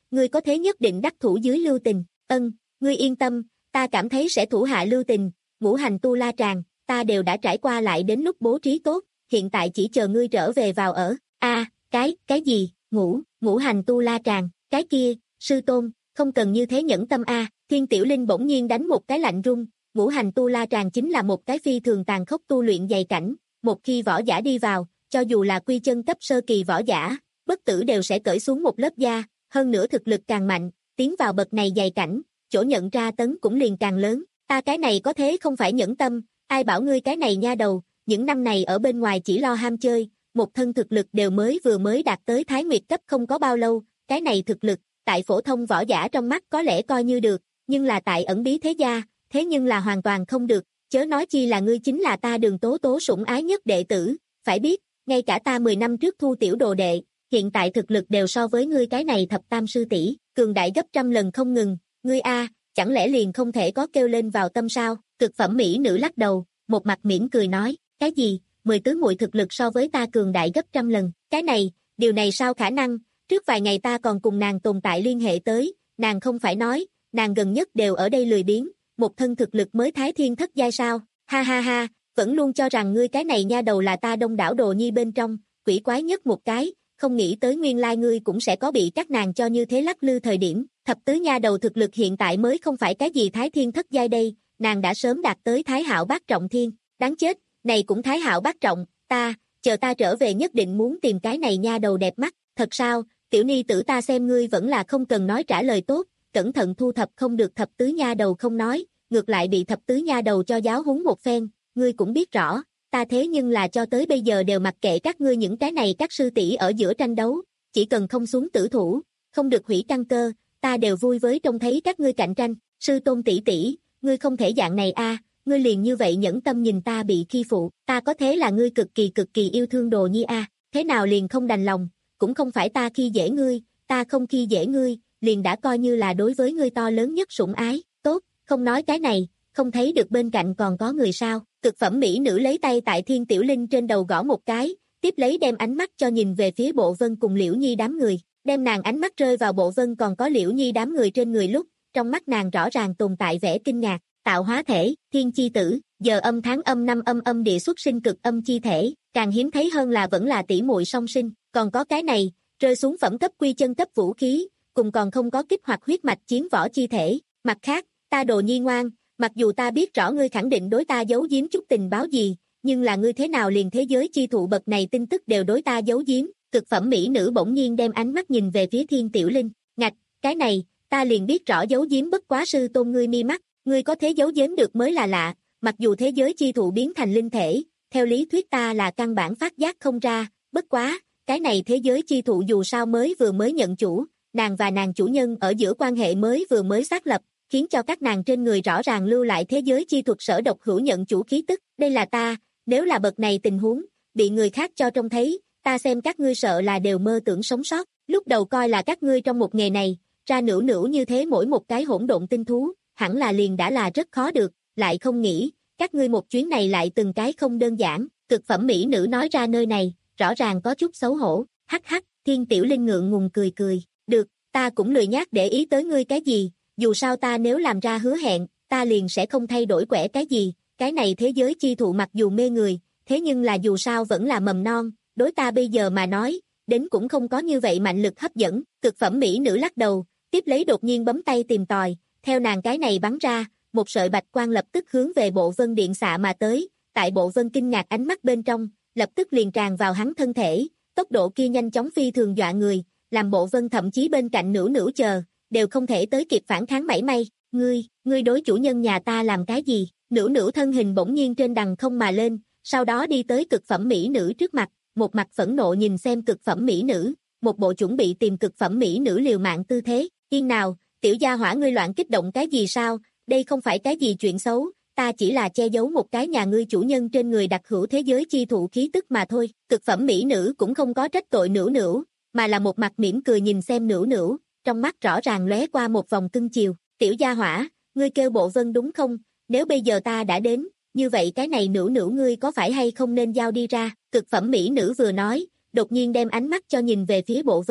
ngươi có thế nhất định đắc thủ dưới lưu tình, ân, ngươi yên tâm, ta cảm thấy sẽ thủ hạ lưu tình, ngũ hành tu la tràng, ta đều đã trải qua lại đến lúc bố trí tốt, hiện tại chỉ chờ ngươi trở về vào ở, a cái, cái gì, ngũ, ngũ hành tu la tràng, cái kia, sư tôn, không cần như thế nhẫn tâm a Thiên Tiểu Linh bỗng nhiên đánh một cái lạnh run, ngũ hành tu la tràng chính là một cái phi thường tàn khốc tu luyện dày cảnh, một khi võ giả đi vào, cho dù là quy chân cấp sơ kỳ võ giả, bất tử đều sẽ cởi xuống một lớp da, hơn nữa thực lực càng mạnh, tiến vào bậc này dày cảnh, chỗ nhận ra tấn cũng liền càng lớn, ta cái này có thế không phải nhẫn tâm, ai bảo ngươi cái này nha đầu, những năm này ở bên ngoài chỉ lo ham chơi, một thân thực lực đều mới vừa mới đạt tới Thái Nguyệt cấp không có bao lâu, cái này thực lực, tại phổ thông võ giả trong mắt có lẽ coi như được, nhưng là tại ẩn bí thế gia, thế nhưng là hoàn toàn không được, chớ nói chi là ngươi chính là ta Đường Tố Tố sủng ái nhất đệ tử, phải biết, ngay cả ta mười năm trước thu tiểu đồ đệ, hiện tại thực lực đều so với ngươi cái này thập tam sư tỷ, cường đại gấp trăm lần không ngừng, ngươi a, chẳng lẽ liền không thể có kêu lên vào tâm sao? Cực phẩm mỹ nữ lắc đầu, một mặt mỉm cười nói, cái gì? Mười tứ muội thực lực so với ta cường đại gấp trăm lần, cái này, điều này sao khả năng? Trước vài ngày ta còn cùng nàng tồn tại liên hệ tới, nàng không phải nói, nàng gần nhất đều ở đây lười biếng, một thân thực lực mới thái thiên thất giai sao? Ha ha ha, vẫn luôn cho rằng ngươi cái này nha đầu là ta đông đảo đồ nhi bên trong, quỷ quái nhất một cái, không nghĩ tới nguyên lai ngươi cũng sẽ có bị các nàng cho như thế lắc lư thời điểm, thập tứ nha đầu thực lực hiện tại mới không phải cái gì thái thiên thất giai đây, nàng đã sớm đạt tới thái hạo bát trọng thiên, đáng chết, này cũng thái hạo bát trọng, ta, chờ ta trở về nhất định muốn tìm cái này nha đầu đẹp mắt, thật sao, tiểu ni tử ta xem ngươi vẫn là không cần nói trả lời tốt, cẩn thận thu thập không được thập tứ nha đầu không nói, ngược lại bị thập tứ nha đầu cho giáo huấn một phen, ngươi cũng biết rõ, ta thế nhưng là cho tới bây giờ đều mặc kệ các ngươi những cái này các sư tỷ ở giữa tranh đấu, chỉ cần không xuống tử thủ, không được hủy căn cơ, ta đều vui với trông thấy các ngươi cạnh tranh, sư tôn tỷ tỷ, ngươi không thể dạng này a, ngươi liền như vậy nhẫn tâm nhìn ta bị khi phụ, ta có thế là ngươi cực kỳ cực kỳ yêu thương đồ nhi a, thế nào liền không đành lòng, cũng không phải ta khi dễ ngươi, ta không khi dễ ngươi, liền đã coi như là đối với ngươi to lớn nhất sủng ái, tốt, không nói cái này, không thấy được bên cạnh còn có người sao, cực phẩm mỹ nữ lấy tay tại Thiên Tiểu Linh trên đầu gõ một cái, tiếp lấy đem ánh mắt cho nhìn về phía Bộ Vân cùng Liễu Nhi đám người, đem nàng ánh mắt rơi vào Bộ Vân còn có Liễu Nhi đám người trên người lúc, trong mắt nàng rõ ràng tồn tại vẻ kinh ngạc, tạo hóa thể, thiên chi tử, giờ âm tháng âm năm âm âm địa xuất sinh cực âm chi thể, càng hiếm thấy hơn là vẫn là tỷ muội song sinh, còn có cái này, rơi xuống phẩm cấp quy chân cấp vũ khí, cùng còn không có kích hoạt huyết mạch chiến võ chi thể, mặt khác, ta đồ nhi ngoan, mặc dù ta biết rõ ngươi khẳng định đối ta giấu giếm chút tình báo gì, nhưng là ngươi thế nào liền thế giới chi thụ bậc này tin tức đều đối ta giấu giếm, cực phẩm mỹ nữ bỗng nhiên đem ánh mắt nhìn về phía Thiên Tiểu Linh, ngạch, cái này, ta liền biết rõ giấu giếm bất quá sư tôn ngươi mi mắt, ngươi có thế giấu giếm được mới là lạ, mặc dù thế giới chi thụ biến thành linh thể, theo lý thuyết ta là căn bản phát giác không ra, bất quá, cái này thế giới chi thụ dù sao mới vừa mới nhận chủ, nàng và nàng chủ nhân ở giữa quan hệ mới vừa mới xác lập, khiến cho các nàng trên người rõ ràng lưu lại thế giới chi thuật sở độc hữu nhận chủ khí tức, đây là ta, nếu là bậc này tình huống, bị người khác cho trông thấy, ta xem các ngươi sợ là đều mơ tưởng sống sót, lúc đầu coi là các ngươi trong một nghề này, ra nữu nữu như thế mỗi một cái hỗn độn tinh thú, hẳn là liền đã là rất khó được, lại không nghĩ, các ngươi một chuyến này lại từng cái không đơn giản, cực phẩm mỹ nữ nói ra nơi này, rõ ràng có chút xấu hổ, hắc hắc, Thiên Tiểu Linh ngượng ngùng cười cười, được, ta cũng lười nhác để ý tới ngươi cái gì, dù sao ta nếu làm ra hứa hẹn, ta liền sẽ không thay đổi quẻ cái gì, cái này thế giới chi thụ mặc dù mê người, thế nhưng là dù sao vẫn là mầm non, đối ta bây giờ mà nói, đến cũng không có như vậy mạnh lực hấp dẫn, cực phẩm mỹ nữ lắc đầu, tiếp lấy đột nhiên bấm tay tìm tòi, theo nàng cái này bắn ra, một sợi bạch quang lập tức hướng về Bộ Vân điện xạ mà tới, tại Bộ Vân kinh ngạc ánh mắt bên trong, lập tức liền tràn vào hắn thân thể, tốc độ kia nhanh chóng phi thường dọa người, làm Bộ Vân thậm chí bên cạnh nữu nữu chờ, đều không thể tới kịp phản kháng mảy may, ngươi, ngươi đối chủ nhân nhà ta làm cái gì, nữu nữu thân hình bỗng nhiên trên đằng không mà lên, sau đó đi tới cực phẩm mỹ nữ trước mặt, một mặt phẫn nộ nhìn xem cực phẩm mỹ nữ, một bộ chuẩn bị tìm cực phẩm mỹ nữ liều mạng tư thế, yên nào, tiểu gia hỏa ngươi loạn kích động cái gì sao, đây không phải cái gì chuyện xấu, ta chỉ là che giấu một cái nhà ngươi chủ nhân trên người đặc hữu thế giới chi thụ khí tức mà thôi, cực phẩm mỹ nữ cũng không có trách tội nữu nữu, mà là một mặt mỉm cười nhìn xem nữu nữu, trong mắt rõ ràng lóe qua một vòng cưng chiều, tiểu gia hỏa, ngươi kêu Bộ Vân đúng không, nếu bây giờ ta đã đến, như vậy cái này nữu nữu ngươi có phải hay không nên giao đi ra, cực phẩm mỹ nữ vừa nói, đột nhiên đem ánh mắt cho nhìn về phía Bộ Vân,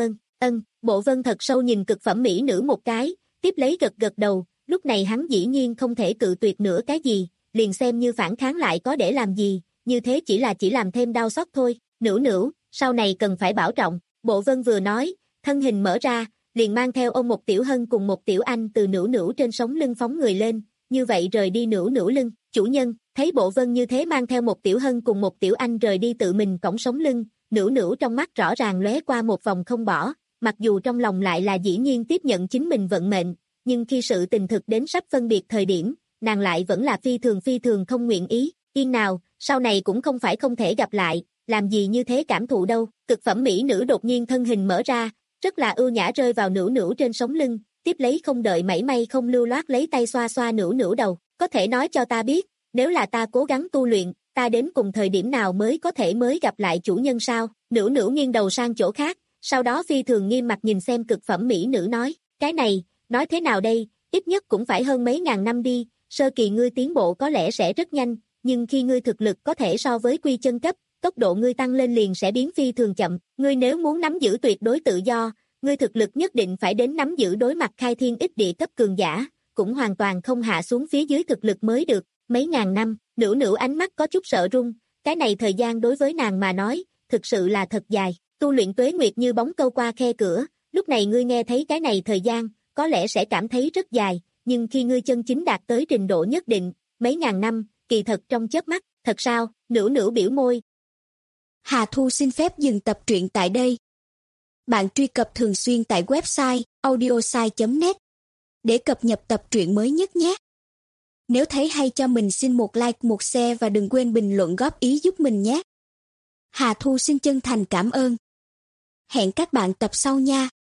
Ân, Bộ Vân thật sâu nhìn cực phẩm mỹ nữ một cái, tiếp lấy gật gật đầu, lúc này hắn dĩ nhiên không thể cự tuyệt nữa cái gì, liền xem như phản kháng lại có để làm gì, như thế chỉ là chỉ làm thêm đau xót thôi, Nữu Nữu, sau này cần phải bảo trọng, Bộ Vân vừa nói, thân hình mở ra, liền mang theo ôm một Tiểu Hân cùng một Tiểu Anh từ Nữu Nữu trên sống lưng phóng người lên, như vậy rời đi Nữu Nữu lưng, chủ nhân, thấy Bộ Vân như thế mang theo một Tiểu Hân cùng một Tiểu Anh rời đi tự mình cõng sống lưng, Nữu Nữu trong mắt rõ ràng lóe qua một vòng không bỏ, mặc dù trong lòng lại là dĩ nhiên tiếp nhận chính mình vận mệnh, nhưng khi sự tình thực đến sắp phân biệt thời điểm, nàng lại vẫn là phi thường phi thường không nguyện ý, yên nào, sau này cũng không phải không thể gặp lại, làm gì như thế cảm thụ đâu, cực phẩm mỹ nữ đột nhiên thân hình mở ra, rất là ưu nhã rơi vào Nữu Nữu trên sống lưng, tiếp lấy không đợi mảy may không lưu loát lấy tay xoa xoa Nữu Nữu đầu, có thể nói cho ta biết, nếu là ta cố gắng tu luyện, ta đến cùng thời điểm nào mới có thể mới gặp lại chủ nhân sao, Nữu Nữu nghiêng đầu sang chỗ khác, sau đó phi thường nghiêm mặt nhìn xem cực phẩm mỹ nữ nói, cái này, nói thế nào đây, ít nhất cũng phải hơn mấy ngàn năm đi, sơ kỳ ngươi tiến bộ có lẽ sẽ rất nhanh, nhưng khi ngươi thực lực có thể so với quy chân cấp, tốc độ ngươi tăng lên liền sẽ biến phi thường chậm, ngươi nếu muốn nắm giữ tuyệt đối tự do, ngươi thực lực nhất định phải đến nắm giữ đối mặt khai thiên ích địa cấp cường giả, cũng hoàn toàn không hạ xuống phía dưới thực lực mới được, mấy ngàn năm, Nữu Nữu ánh mắt có chút sợ run, cái này thời gian đối với nàng mà nói, thực sự là thật dài, tu luyện tuế nguyệt như bóng câu qua khe cửa, lúc này ngươi nghe thấy cái này thời gian, có lẽ sẽ cảm thấy rất dài, nhưng khi ngươi chân chính đạt tới trình độ nhất định, mấy ngàn năm, kỳ thật trong chớp mắt, thật sao, Nữu Nữu biểu môi. Hà Thu xin phép dừng tập truyện tại đây. Bạn truy cập thường xuyên tại website audiosai chấm net để cập nhật tập truyện mới nhất nhé. Nếu thấy hay cho mình xin một like, một share và đừng quên bình luận góp ý giúp mình nhé. Hà Thu xin chân thành cảm ơn. Hẹn các bạn tập sau nha.